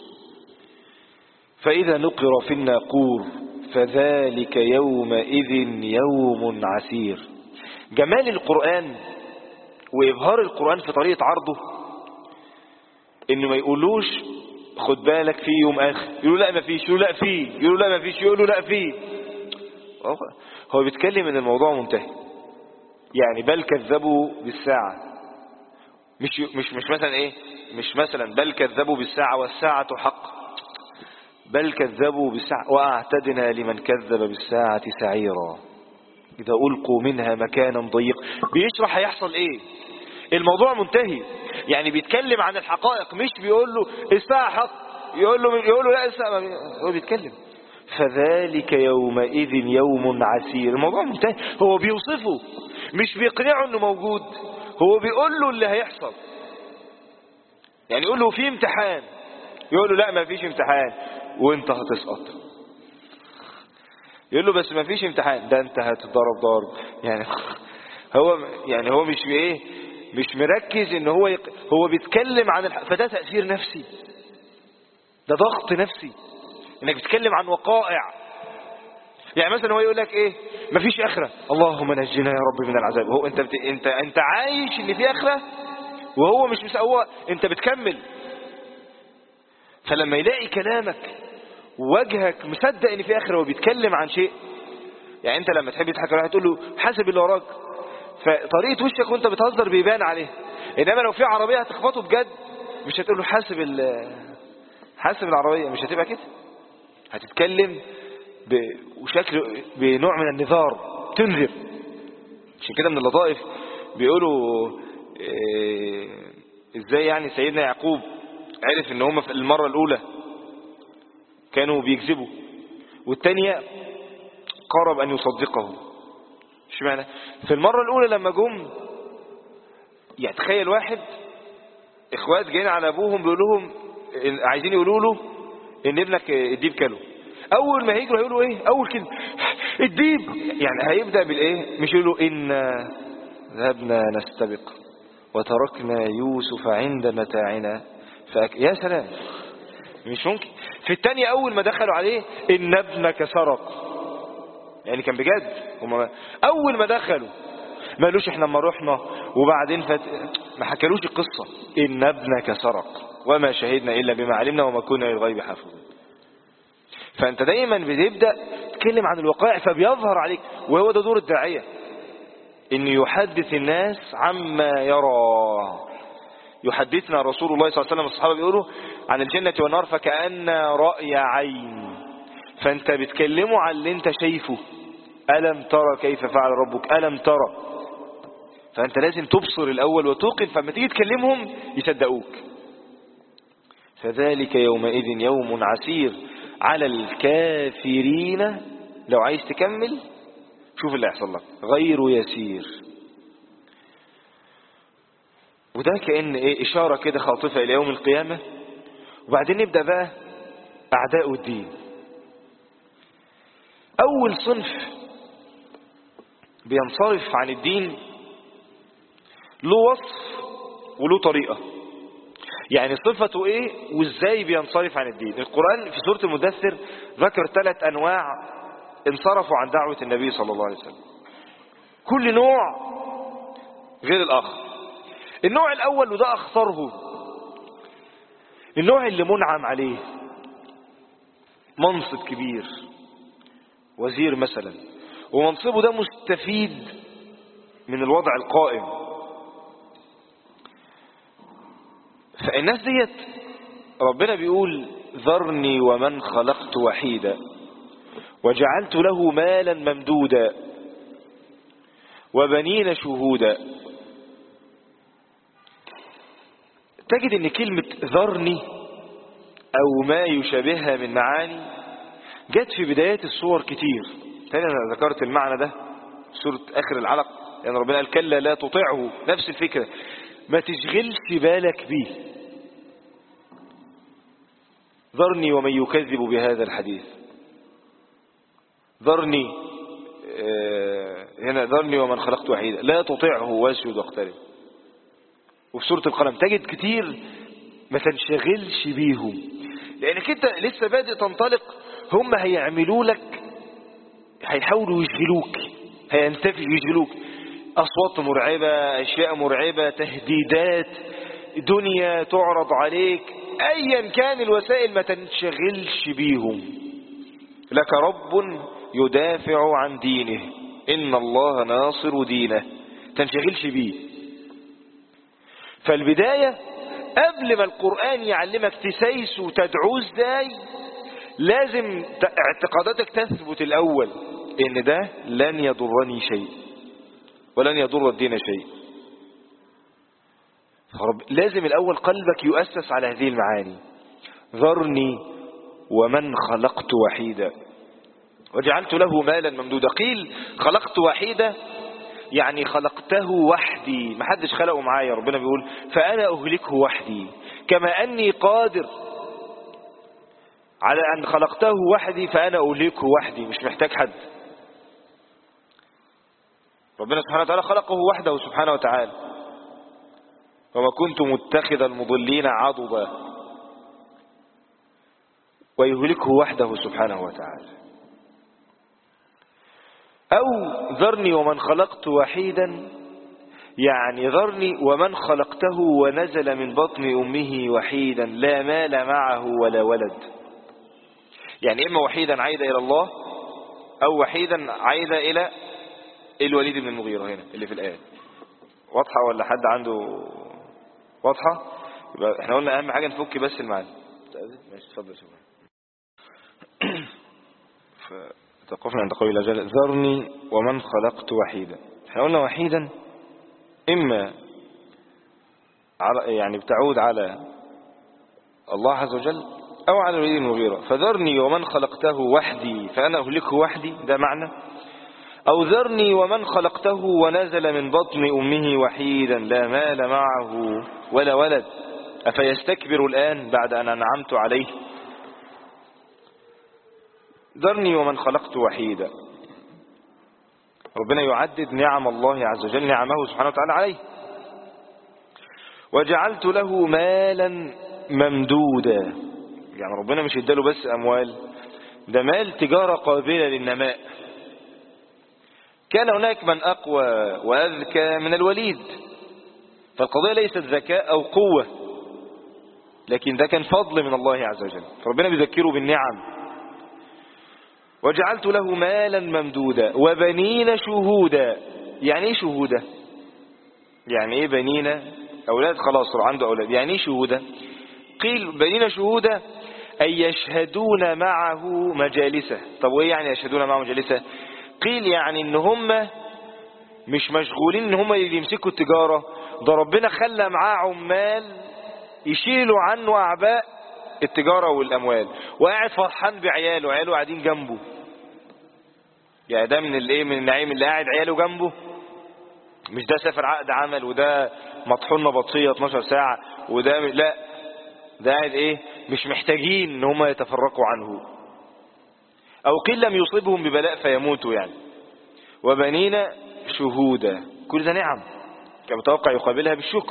فإذا نقر في الناقور فذلك يومئذ يوم عسير. جمال القرآن وإبهار القرآن في طريقة عرضه إنه ما يقولوش خد بالك في يوم آخر، يقولوا لا ما فيش، يقولوا لا فيه، يقولوا لا ما فيش، يقولوا لا فيه. هو بيتكلم إن الموضوع منتهي. يعني بل كذبوا بالساعة، مش مثلا ايه، مش مثلا بل كذبوا بالساعة والساعة حق، بل كذبوا بالساعة واعتدنا لمن كذب بالساعة سعيرا إذا ألقوا منها مكانا ضيق. بيشرح هيحصل ايه، الموضوع منتهي. يعني بيتكلم عن الحقائق، مش بيقول له الساعة حق يقول له لا الساعة، هو بيتكلم فذلك يومئذ يوم عسير. الموضوع منتهي. هو بيوصفه مش بيقنعه انه موجود، هو بيقول له اللي هيحصل. يعني يقول له في امتحان، يقول له لا ما فيش امتحان وانت هتسقط. يقول له بس ما فيش امتحان، ده انت هتضرب ضرب. يعني هو مش ايه، مش مركز ان هو بيتكلم عن فده تأثير نفسي، ده ضغط نفسي انك بتتكلم عن وقائع. يعني مثلا هو يقول لك ايه، مفيش اخره، اللهم نجنا يا رب من العذاب. هو انت عايش اللي فيه اخره وهو مش مسوى، انت بتكمل. فلما يلاقي كلامك ووجهك مصدق ان في اخره وبيتكلم عن شيء، يعني انت لما تحب تضحك واحد تقول له حاسب اللي وراك، فطريقه وشك وانت بتهزر بيبان عليه. انما لو في عربيه هتخبطه بجد مش هتقول له حاسب العربيه، مش هتبقى كده. هتتكلم وشكل بنوع من النذار، تنذر. عشان كده من اللطائف بيقولوا ازاي يعني سيدنا يعقوب عرف ان هم في المرة الاولى كانوا بيكذبوا والتانية قرب ان يصدقه. مش معنى في المرة الاولى لما جم، يعني تخيل واحد اخوات جايين على ابوهم بيقولوا لهم عايزين يقولوا له ان ابنك الديب كله. اول ما هيجروا هيقولوا ايه، اول كلمه الديب، يعني هيبدا بالايه، مش يقولوا ان ذهبنا نستبق وتركنا يوسف عند متاعنا يا سلام، مش ممكن. في الثانيه اول ما دخلوا عليه ان ابنك سرق، يعني كان بجد. هم اول ما دخلوا ما قالوش احنا لما رحنا وبعدين ما حكالوش القصه، ان ابنك سرق وما شهدنا الا بما علمنا وما كنا للغيب حافظين. فأنت دايما بتبدأ تتكلم عن الوقائع فبيظهر عليك، وهو ده دور الداعية، إن يحدث الناس عما يرى. يحدثنا رسول الله صلى الله عليه وسلم، الصحابة بيقولوا عن الجنة والنار فكأن رأي عين، فانت بتكلمه على اللي انت شايفه. ألم ترى كيف فعل ربك، ألم ترى. فانت لازم تبصر الأول وتوقن، فلما تيجي تكلمهم يصدقوك. فذلك يومئذ يوم عسير على الكافرين. لو عايز تكمل شوف اللي هيحصل لك، غير يسير. وده كأن إشارة كده خاطفة إلى يوم القيامة. وبعدين نبدأ بقى أعداء الدين. أول صنف بينصرف عن الدين له وصف وله طريقة، يعني صفته إيه وإزاي بينصرف عن الدين. القرآن في سورة المدثر ذكر 3 أنواع انصرفوا عن دعوة النبي صلى الله عليه وسلم، كل نوع غير الآخر. النوع الأول وده أخطره، النوع اللي منعم عليه منصب كبير، وزير مثلا، ومنصبه ده مستفيد من الوضع القائم. فالناس ديت ربنا بيقول ذرني ومن خلقت وحيدا وجعلت له مالا ممدودا وبنين شهودا. تجد ان كلمة ذرني او ما يشابهها من معاني جت في بدايات الصور كتير. تاني انا ذكرت المعنى ده سورة اخر العلق، يعني ربنا قال كلا لا تطيعه، نفس الفكرة، ما تشغلش بالك بيه. ذرني ومن يكذب بهذا الحديث. ذرني هنا ذرني ومن خلقت وحيدا لا تطيعه واسجد واقترب. وفي سورة القلم تجد كتير ما تنشغلش بيهم، لأنك أنت لسه بادئ تنطلق. هم هيعملوا لك، هيحاولوا يشغلوك، هينتفي يشغلوك. أصوات مرعبة، أشياء مرعبة، تهديدات، دنيا تعرض عليك، أيا كان الوسائل ما تنشغلش بيهم. لك رب يدافع عن دينه إن الله ناصر دينه، تنشغلش بيه. فالبداية قبل ما القرآن يعلمك تسيس وتدعو ازاي، لازم اعتقاداتك تثبت الأول إن ده لن يضرني شيء ولن يضر الدين شيء. لازم الأول قلبك يؤسس على هذه المعاني. ذرني ومن خلقت وحيدا وجعلت له مالا ممدودا. قيل خلقت وحيدا يعني خلقته وحدي، ما حدش خلقه معايا. ربنا بيقول فأنا أهلكه وحدي كما أني قادر على أن خلقته وحدي فأنا أهلكه وحدي، مش محتاج حد. ربنا سبحانه وتعالى خلقه وحده سبحانه وتعالى. وما كنت متخذ المضلين عضدا، ويهلكه وحده سبحانه وتعالى. أو ذرني ومن خلقت وحيدا يعني ذرني ومن خلقته ونزل من بطن أمه وحيدا لا مال معه ولا ولد. يعني إما وحيدا عايدة إلى الله، أو وحيدا عايدة إلى الوليد بن المغيرة هنا اللي في الآية. واضحة ولا حد عنده واضحة؟ يبقى احنا قلنا أهم حاجة نفك بس المعنى. ماشي اتفضل شكرا. فتوقفنا عند قول الله جل ذرني ومن خلقت وحيدا. احنا قلنا وحيدا إما يعني بتعود على الله عز وجل أو على الوليد بن المغيرة. فذرني ومن خلقته وحدي فأنا أهلكه وحدي، ده معنى. أو ذرني ومن خلقته ونزل من بطن أمه وحيدا لا مال معه ولا ولد أفيستكبر الآن بعد أن أنعمت عليه. ذرني ومن خلقت وحيدا، ربنا يعدد نعم الله عز وجل، نعمه سبحانه وتعالى عليه. وجعلت له مالا ممدودا، يعني ربنا مش اداله بس أموال، ده مال تجارة قابلة للنماء. كان هناك من أقوى وأذكى من الوليد، فالقضية ليست ذكاء أو قوة، لكن ده كان فضل من الله عز وجل، فربنا بيذكره بالنعم. وجعلت له مالا ممدودا وبنين شهودا. يعني ايه شهودا؟ يعني ايه بنين؟ أولاد خلاص عنده أولاد. يعني ايه شهودا؟ قيل بنين شهودا أي يشهدون معه مجالسه. طب وإيه يعني يشهدون معه مجالسه؟ قيل يعني إن هم مش مشغولين إن هم يمسكوا التجارة، ده ربنا خلى معاه عمال يشيلوا عنه أعباء التجارة والأموال، وقاعد فرحان بعياله، عياله قاعدين جنبه. يعني ده من الايه، من النعيم، اللي قاعد عياله جنبه. مش ده سافر عقد عمل، وده مطحون بطية 12 ساعة، وده لا، ده قاعد ايه، مش محتاجين ان هم يتفرقوا عنه. او قيل لم يصيبهم ببلاء فيموتوا يعني. وبنينا شهودا، كل ده نعم كان متوقع يقابلها بالشكر.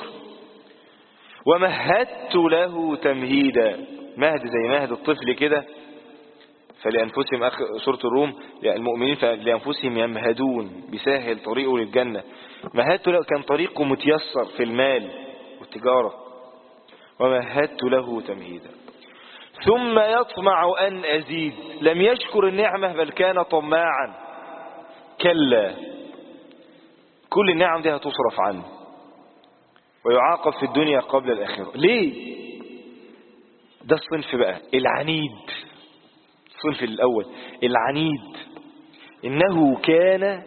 ومهدت له تمهيدا، مهد زي مهد الطفل كده. فلأنفسهم سورة الروم المؤمنين فلأنفسهم يمهدون، بيسهل طريقه للجنة. مهدت له كان طريقه متيسر في المال والتجارة. ومهدت له تمهيدا ثم يطمع أن أزيد، لم يشكر النعمة بل كان طماعا. كلا، كل النعم دي هتصرف عنه ويعاقب في الدنيا قبل الآخرة. ليه؟ ده الصنف بقى العنيد، الصنف الأول العنيد. إنه كان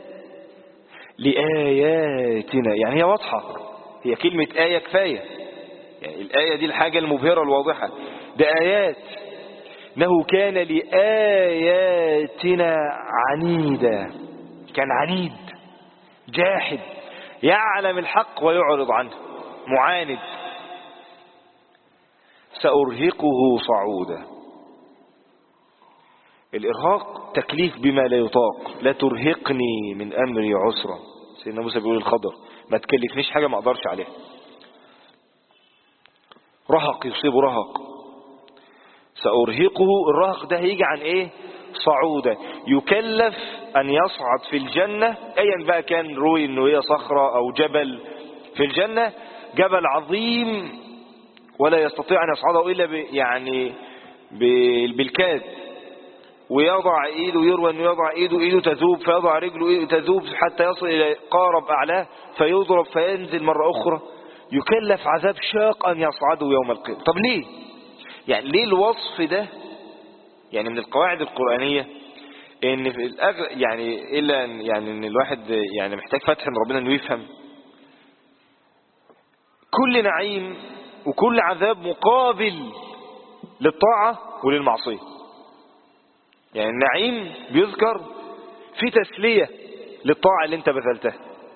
لآياتنا، يعني هي واضحة، هي كلمة آية كفاية، يعني الآية دي الحاجة المبهرة الواضحة، ده آيات. إنه كان لآياتنا عنيدا، كان عنيد جاحد، يعلم الحق ويعرض عنه، معاند. سأرهقه صعودا، الإرهاق تكليف بما لا يطاق. لا ترهقني من أمري عسرا، سيدنا موسى بيقول الخضر ما تكلفنيش حاجة ما أقدرش عليها. رهق، يصيب رهق. سأرهقه، الرهق ده هيجي عن إيه؟ صعودا، يكلف أن يصعد في الجنة، أيا بقى كان، روي إنه هي صخرة أو جبل في الجنة، جبل عظيم ولا يستطيع أن يصعده إلا يعني بالكاد، ويضع ايده، يروى انه يضع ايده تذوب، فيضع رجله تذوب حتى يصل الى قارب اعلاه، فيضرب فينزل مرة اخرى. يكلف عذاب شاق ان يصعده يوم القيامة. طب ليه؟ يعني ليه الوصف ده؟ يعني من القواعد القرآنية ان في يعني الا يعني ان الواحد يعني محتاج فتح من ربنا انه يفهم كل نعيم وكل عذاب مقابل للطاعة وللمعصية. يعني النعيم بيذكر في تسلية للطاعة اللي انت بذلتها،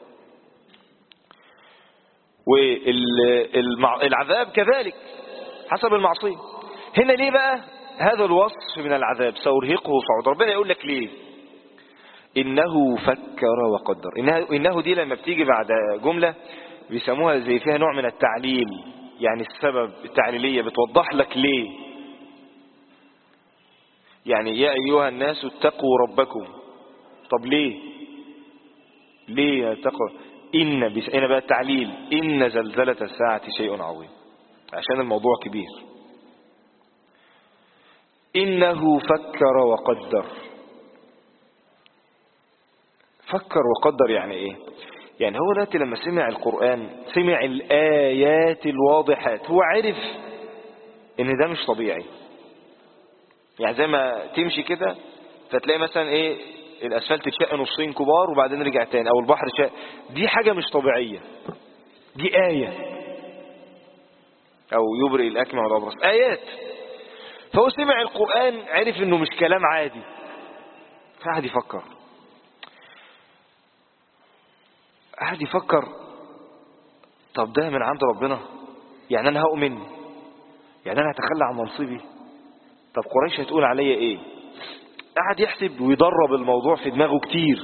والعذاب كذلك حسب المعصية. هنا ليه بقى هذا الوصف من العذاب؟ سأرهقه صعود. ربنا يقول لك ليه؟ إنه فكر وقدر. إنه دي لما بتيجي بعد جملة بيسموها زي فيها نوع من التعليل، يعني السبب التعليلية بتوضح لك ليه. يعني يا أيها الناس اتقوا ربكم. طب ليه؟ ليه اتقوا؟ إن بقى التعليل، إن زلزلة الساعة شيء عظيم، عشان الموضوع كبير. إنه فكر وقدر. فكر وقدر يعني إيه؟ يعني هو دلوقتي لما سمع القرآن، سمع الآيات الواضحات، هو عرف إن ده مش طبيعي. يعني زي ما تمشي كده فتلاقي مثلا ايه، الاسفلت اتشق نصين كبار وبعدين رجع تاني، او البحر شق، دي حاجة مش طبيعية، دي آية. او يبرئ الأكمى والأبرص، آيات. فهو سمع القرآن عرف انه مش كلام عادي، فقعد يفكر، قعد يفكر، طب ده من عند ربنا؟ يعني انا هؤمن؟ يعني انا هتخلى عن منصبي؟ طب قريش هتقول عليا ايه؟ قعد يحسب ويدرب الموضوع في دماغه كتير.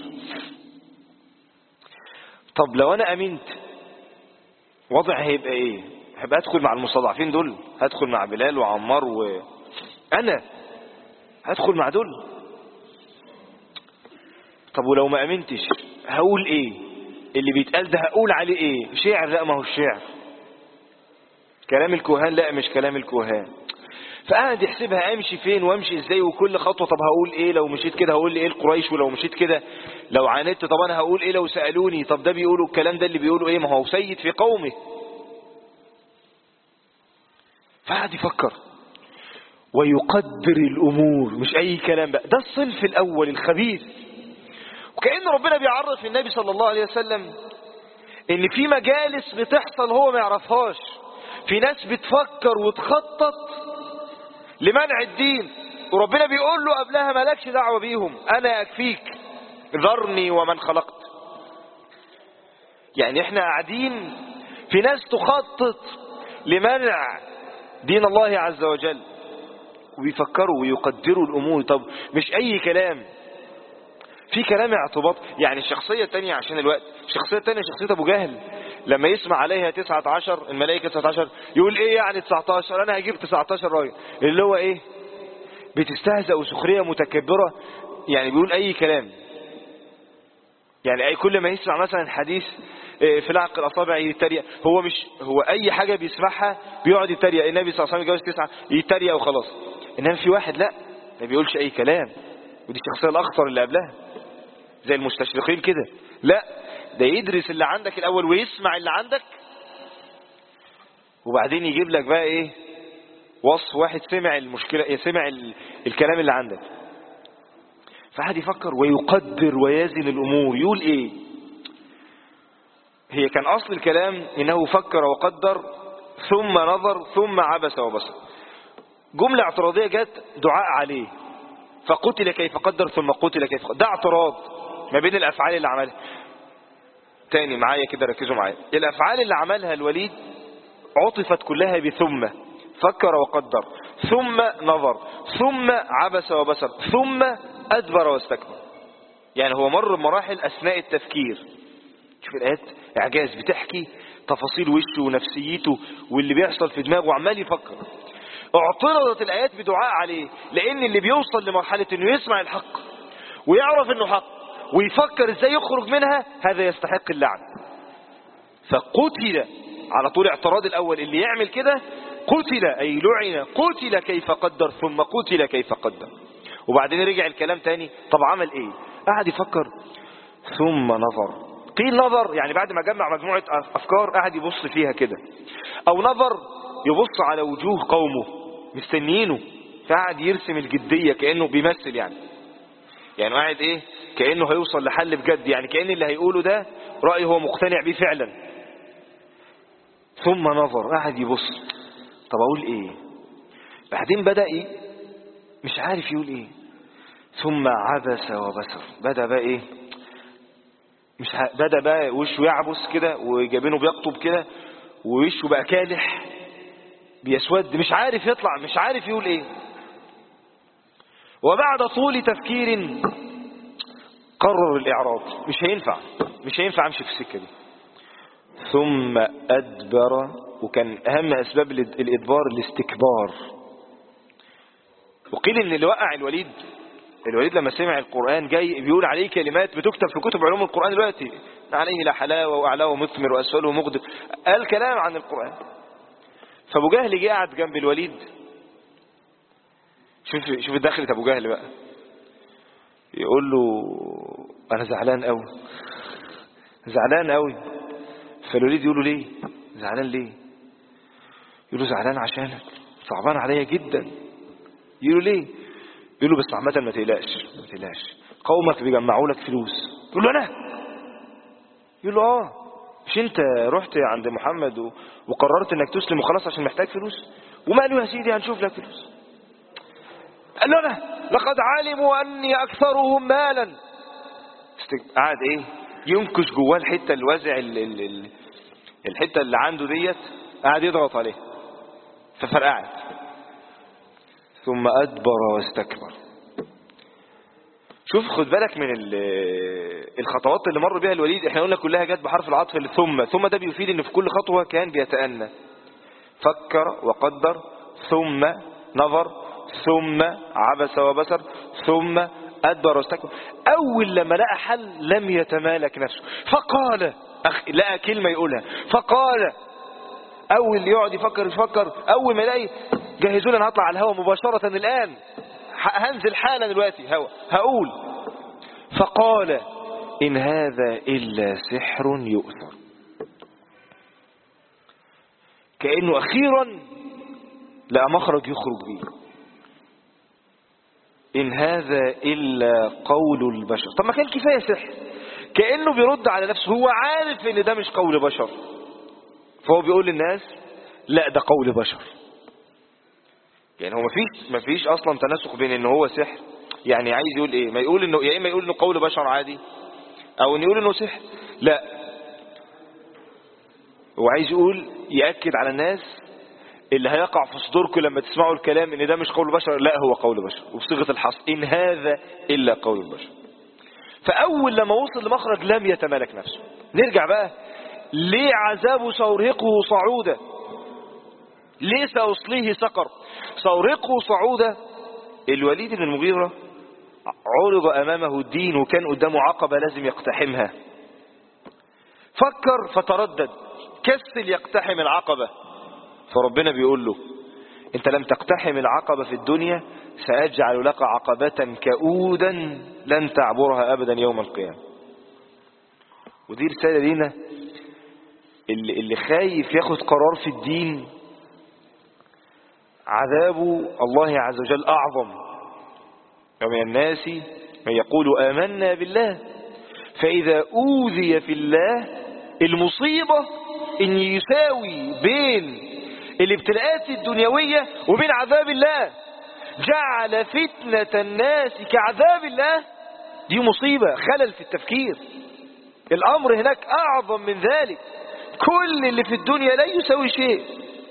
طب لو انا امنت وضع هيبقى ايه؟ هبقى ادخل مع المستضعفين دول، هدخل مع بلال وعمار، وانا هدخل مع دول. طب ولو ما امنتش هقول ايه؟ اللي بيتقال ده هقول عليه ايه؟ شعر؟ لا ما هو الشعر كلام الكهان، لا مش كلام الكهان. فقعد يحسبها، امشي فين وامشي ازاي وكل خطوة. طب هقول ايه لو مشيت كده؟ هقول ايه القريش؟ ولو مشيت كده لو عاندت طب انا هقول ايه لو سألوني؟ طب ده بيقولوا الكلام ده اللي بيقولوا ايه؟ ما هو سيد في قومه. فقعد يفكر، ويقدر الأمور، مش أي كلام بقى. ده الصنف الأول الخبيث. وكأن ربنا بيعرف النبي صلى الله عليه وسلم إن في مجالس بتحصل هو ما يعرفهاش، في ناس بتفكر وتخطط لمنع الدين، وربنا بيقول له قبلها مالكش دعوة بيهم، أنا أكفيك، ذرني ومن خلقت. يعني احنا قاعدين في ناس تخطط لمنع دين الله عز وجل، وبيفكروا ويقدروا الأمور. طب مش أي كلام، في كلام اعتباط. يعني الشخصية التانية عشان الوقت، الشخصية التانية شخصية أبو جهل لما يسمع عليها 19 الملائكة 19 يقول ايه يعني 19؟ انا هجيب 19 راجل، اللي هو ايه بتستهزأ وسخرية متكبرة. يعني بيقول اي كلام، يعني اي كل ما يسمع مثلا حديث في لعق الاصابع يتريق. هو اي حاجة بيسمعها بيقعد يتريق. النبي صلى الله عليه وسلم جوز 9 يتريق وخلاص. انما في واحد لا، ما بيقولش اي كلام، ودي الشخصية الاخطر اللي قبلها زي المستشرقين كده. لا، ده يدرس اللي عندك الاول ويسمع اللي عندك، وبعدين يجيب لك بقى ايه وصف واحد سمع المشكلة، سمع الكلام اللي عندك، فحد يفكر ويقدر ويزن الامور. يقول ايه؟ هي كان اصل الكلام انه فكر وقدر ثم نظر ثم عبس وبصر. جملة اعتراضية جت دعاء عليه، فقتل كيف قدر ثم قتل كيف قدر. ده اعتراض ما بين الافعال اللي عملها. تاني معايا كده، ركزوا معايا. الافعال اللي عملها الوليد عطفت كلها بثم، فكر وقدر، ثم نظر، ثم عبس وبصر، ثم أدبر واستكبر. يعني هو مر بمراحل أثناء التفكير. شوف الآيات إعجاز، بتحكي تفاصيل وشه ونفسيته واللي بيحصل في دماغه وعمال يفكر. اعترضت الآيات بدعاء عليه، لأن اللي بيوصل لمرحلة إنه يسمع الحق ويعرف إنه حق ويفكر إزاي يخرج منها، هذا يستحق اللعن. فقتل على طول. اعتراض الأول اللي يعمل كده قتل، أي لعن، قتل كيف قدر ثم قتل كيف قدر. وبعدين رجع الكلام تاني. طب عمل ايه؟ قعد يفكر ثم نظر. قيل نظر يعني بعد ما جمع مجموعة أفكار قعد يبص فيها كده، أو نظر يبص على وجوه قومه مستنيينه، فقعد يرسم الجدية كأنه بيمثل. يعني قاعد ايه كأنه هيوصل لحل بجد، يعني كأن اللي هيقوله ده رأيه هو مقتنع بيه فعلا. ثم نظر، قعد يبص. طب اقول ايه؟ بعدين بدأ ايه مش عارف يقول ايه. ثم عبس وبصر، بدأ بقى ايه بدأ بقى وشه يعبس كده وجابينه بيقطب كده ووشه بقى كالح بيسود، مش عارف يطلع، مش عارف يقول ايه. وبعد طول تفكير قرر الإعراض. مش هينفع امشي في السكة دي. ثم أدبر. وكان أهم أسباب الإدبار الاستكبار. وقيل إن اللي وقع الوليد لما سمع القرآن جاي بيقول عليه كلمات بتكتب في كتب علوم القرآن دلوقتي، عليه لا حلاوة وأعلاه مثمر وأسفله مغدر، قال كلام عن القرآن. فأبو جهل جه قاعد جنب الوليد. شوف دخلت أبو جهل بقى، يقول له أنا زعلان قوي. فالوليد يقول له ليه زعلان؟ ليه؟ يقول له زعلان عشانك، صعبان عليا جدا. يقول له ليه؟ يقول له بس عامة ما تقلقش، قومك بيجمعوا لك فلوس. يقول له انا؟ يقول له مش انت رحت عند محمد وقررت انك تسلم وخلاص عشان محتاج فلوس؟ وماله يا سيدي هنشوف لك فلوس. قال له انا لقد علموا اني اكثرهم مالا. قعد ايه ينكش جواه الحته الوازع الحته اللي عنده ديت، قعد يضغط عليه ففرقعت. ثم أدبر واستكبر. شوف خد بالك من الخطوات اللي مر بها الوليد. احنا قلنا كلها جت بحرف العطف اللي ثم ده بيفيد ان في كل خطوة كان بيتأنى. فكر وقدر، ثم نظر، ثم عبس وبصر، ثم أدبر واستكبر. أول لما لقى حل لم يتمالك نفسه فقال، لقى كلمة يقولها فقال. أول يقعد يفكر، أول ما يلاقي جهزوا لي انا هطلع على الهواء مباشرة الآن، هنزل حالا دلوقتي هقول. فقال إن هذا إلا سحر يؤثر. كأنه أخيرا لقى مخرج يخرج بيه. إن هذا إلا قول البشر. طب ما كان كفاية سحر. كأنه بيرد على نفسه، هو عارف إن ده مش قول بشر، فهو بيقول للناس لا ده قول بشر. يعني هو مفيش أصلا تناسق بين إن هو سحر، يعني عايز يقول إيه؟ ما يقول إنه، يا إما يقول إنه قول بشر عادي، أو إنه يقول إنه سحر. لا، هو عايز يقول يأكد على الناس اللي هيقع في صدوركم لما تسمعوا الكلام إن ده مش قول بشر، لا هو قول بشر، وبصيغة الحصر إن هذا إلا قول البشر. فأول لما وصل لمخرج لم يتمالك نفسه. نرجع بقى، ليه عذابه سأرهقه صعودا؟ ليه سأصليه سقر؟ سأرهقه صعودا. الوليد بن المغيرة عرض أمامه الدين، وكان قدامه عقبة لازم يقتحمها، فكر فتردد، كسل يقتحم العقبة. فربنا بيقول له انت لم تقتحم العقبة في الدنيا، سأجعل لك عقبة كؤودا لن تعبرها أبدا يوم القيامة. ودي رسالة لينا اللي خايف ياخد قرار في الدين، عذاب الله عز وجل أعظم. ومن الناس من يقول آمنا بالله فإذا أوذي في الله، المصيبة إن يساوي بين الابتلاءات الدنيوية وبين عذاب الله. جعل فتنة الناس كعذاب الله، دي مصيبة، خلل في التفكير. الأمر هناك أعظم من ذلك. كل اللي في الدنيا لا يساوي شيء،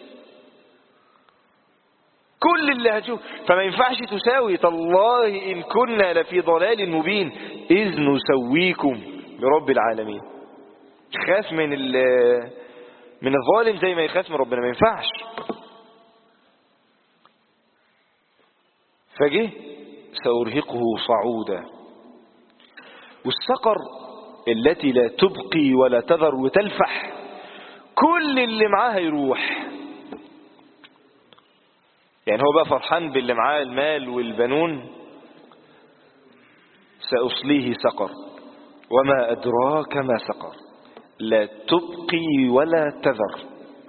كل اللي هتشوف، فما ينفعش تساوي. تالله إن كنا لفي ضلال مبين إذ نسويكم برب العالمين. خاف من الظالم زي ما يخاف من ربنا، ما ينفعش. فجه سأرهقه صعودا. والسقر التي لا تبقي ولا تذر وتلفح، كل اللي معاه يروح. يعني هو بقى فرحان باللي معاه المال والبنون. سأصليه سقر وما أدراك ما سقر لا تبقي ولا تذر،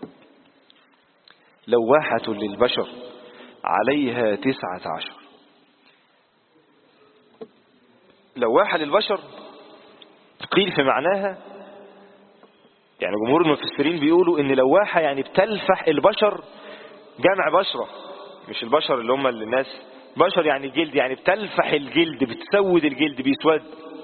لواحة للبشر عليها 19. لواحة للبشر قيل في معناها، يعني جمهور المفسرين بيقولوا ان لواحة يعني بتلفح البشر، جمع بشرة، مش البشر اللي هم الناس، بشر يعني جلد، يعني بتلفح الجلد، بتسود الجلد، بيسود.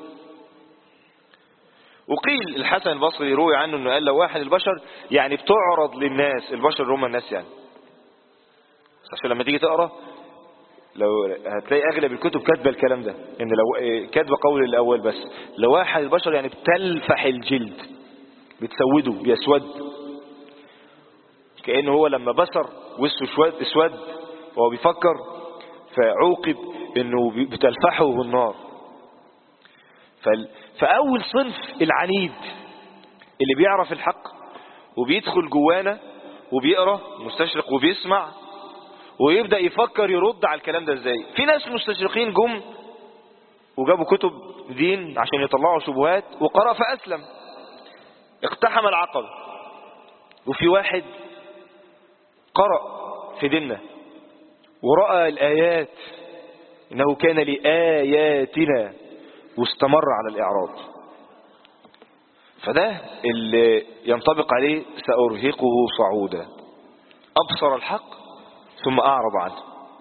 وقيل الحسن البصري روي عنه انه قال لواحة للبشر يعني بتعرض للناس، البشر اللي هم الناس يعني. عشان لما تيجي تقرأ لو هتلاقي اغلب الكتب كاتبه الكلام ده، ان لو كاتبه قول الاول بس، لواحة للبشر يعني بتلفح الجلد، بتسوده، بيسود. كأنه هو لما بصر وشه اسود وهو بيفكر، فعوقب انه بتلفحه النار. فاول صنف العنيد اللي بيعرف الحق وبيدخل جوانا وبيقرأ مستشرق وبيسمع ويبدأ يفكر يرد على الكلام ده ازاي. في ناس مستشرقين جم وجابوا كتب دين عشان يطلعوا شبهات وقرأ فأسلم، اقتحم العقبة. وفي واحد قرأ في ديننا ورأى الآيات، إنه كان لآياتنا، واستمر على الإعراض. فده اللي ينطبق عليه سأرهقه صعودا. أبصر الحق ثم أعرض عنه.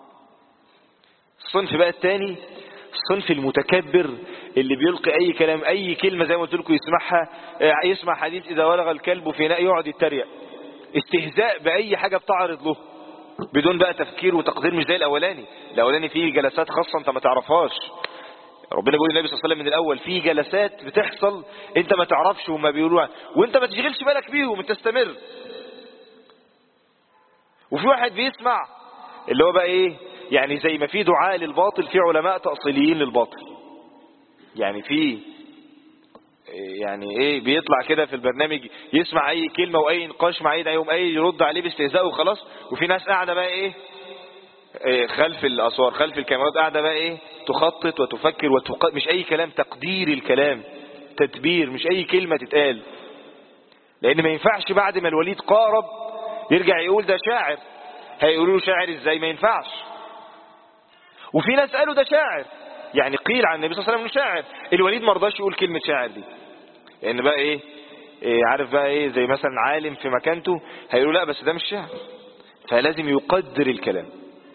الصنف بقى الثاني، الصنف المتكبر اللي بيلقي أي كلام، أي كلمة زي ما قلت لكم يسمعها، يسمع حديث إذا ولغ الكلب في ناء يقعد يتريق، استهزاء بأي حاجة بتعرض له بدون بقى تفكير وتقدير. مش زي الأولاني فيه جلسات خاصة أنت ما تعرفهاش. ربنا بيقول للنبي صلى الله عليه وسلم من الأول في جلسات بتحصل أنت ما تعرفش وما بيقولوها، وأنت ما تشغلش بالك بيهم، أنت تستمر. وفي واحد بيسمع اللي هو بقى ايه، يعني زي ما في دعاء للباطل في علماء تأصيليين للباطل. يعني في يعني ايه بيطلع كده في البرنامج يسمع اي كلمة واي نقاش مع اي يوم اي يرد عليه باستهزاء وخلاص. وفي ناس قاعدة بقى ايه خلف الاسوار خلف الكاميرات، قاعدة بقى ايه تخطط وتفكر مش اي كلام، تقدير الكلام، تدبير، مش اي كلمة تتقال. لان ما ينفعش بعد ما الوليد قارب يرجع يقول ده شاعر. هيقولوا له شاعر ازاي؟ ما ينفعش. وفي ناس قالوا ده شاعر، يعني قيل عن النبي صلى الله عليه وسلم انه شاعر. الوليد ما رضاش يقول كلمة شاعر دي، لان بقى ايه عارف بقى ايه، زي مثلا عالم في مكانته هيقولوا لا بس ده مش شاعر، فلازم يقدر الكلام.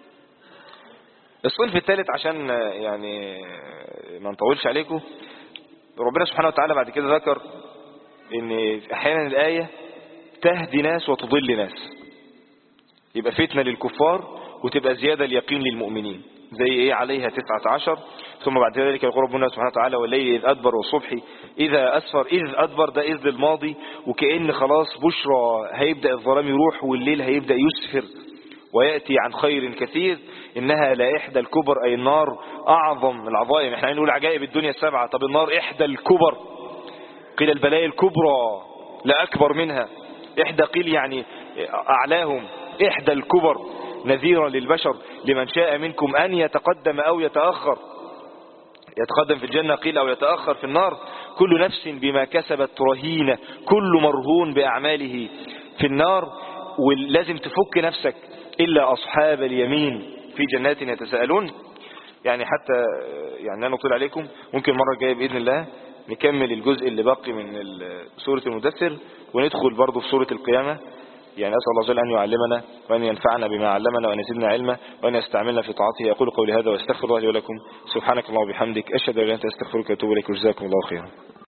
الصنف الثالث عشان يعني ما نطولش عليكم، ربنا سبحانه وتعالى بعد كده ذكر ان احيانا الآية تهدي ناس وتضل ناس، يبقى فتنة للكفار وتبقى زيادة اليقين للمؤمنين. زي ايه؟ عليها 19. ثم بعد ذلك يقول ربنا سبحانه وتعالى والليل إذ أدبر والصبح إذا أسفر. إذ أدبر ده إذ الماضي، وكأن خلاص بشرى هيبدأ الظلام يروح والليل هيبدأ يسفر ويأتي عن خير كثير. إنها لا إحدى الكبر، أي النار أعظم العظائم. احنا نقول عجائب الدنيا السبعة، طب النار إحدى الكبر، قيل البلايا الكبرى لا أكبر منها. إحدى قيل يعني أعلاهم، إحدى الكبر نذيرا للبشر لمن شاء منكم أن يتقدم أو يتأخر. يتقدم في الجنة قيل أو يتأخر في النار. كل نفس بما كسبت رهينة، كل مرهون بأعماله في النار. ولازم تفك نفسك إلا أصحاب اليمين في جنات يتساءلون. يعني حتى يعني لا نطيل عليكم، ممكن المرة الجاية بإذن الله نكمل الجزء اللي باقي من سورة المدثر وندخل برضو في سورة القيامة. يعني أسأل الله جل أن يعلمنا وأن ينفعنا بما علمنا وأن يزيدنا علما وأن يستعملنا في طاعته. أقول قولي هذا واستغفر الله لي ولكم. سبحانك اللهم وبحمدك، أشهد أن لا إله إلا أنت، أستغفرك وأتوب إليك، وجزاكم الله خيرا.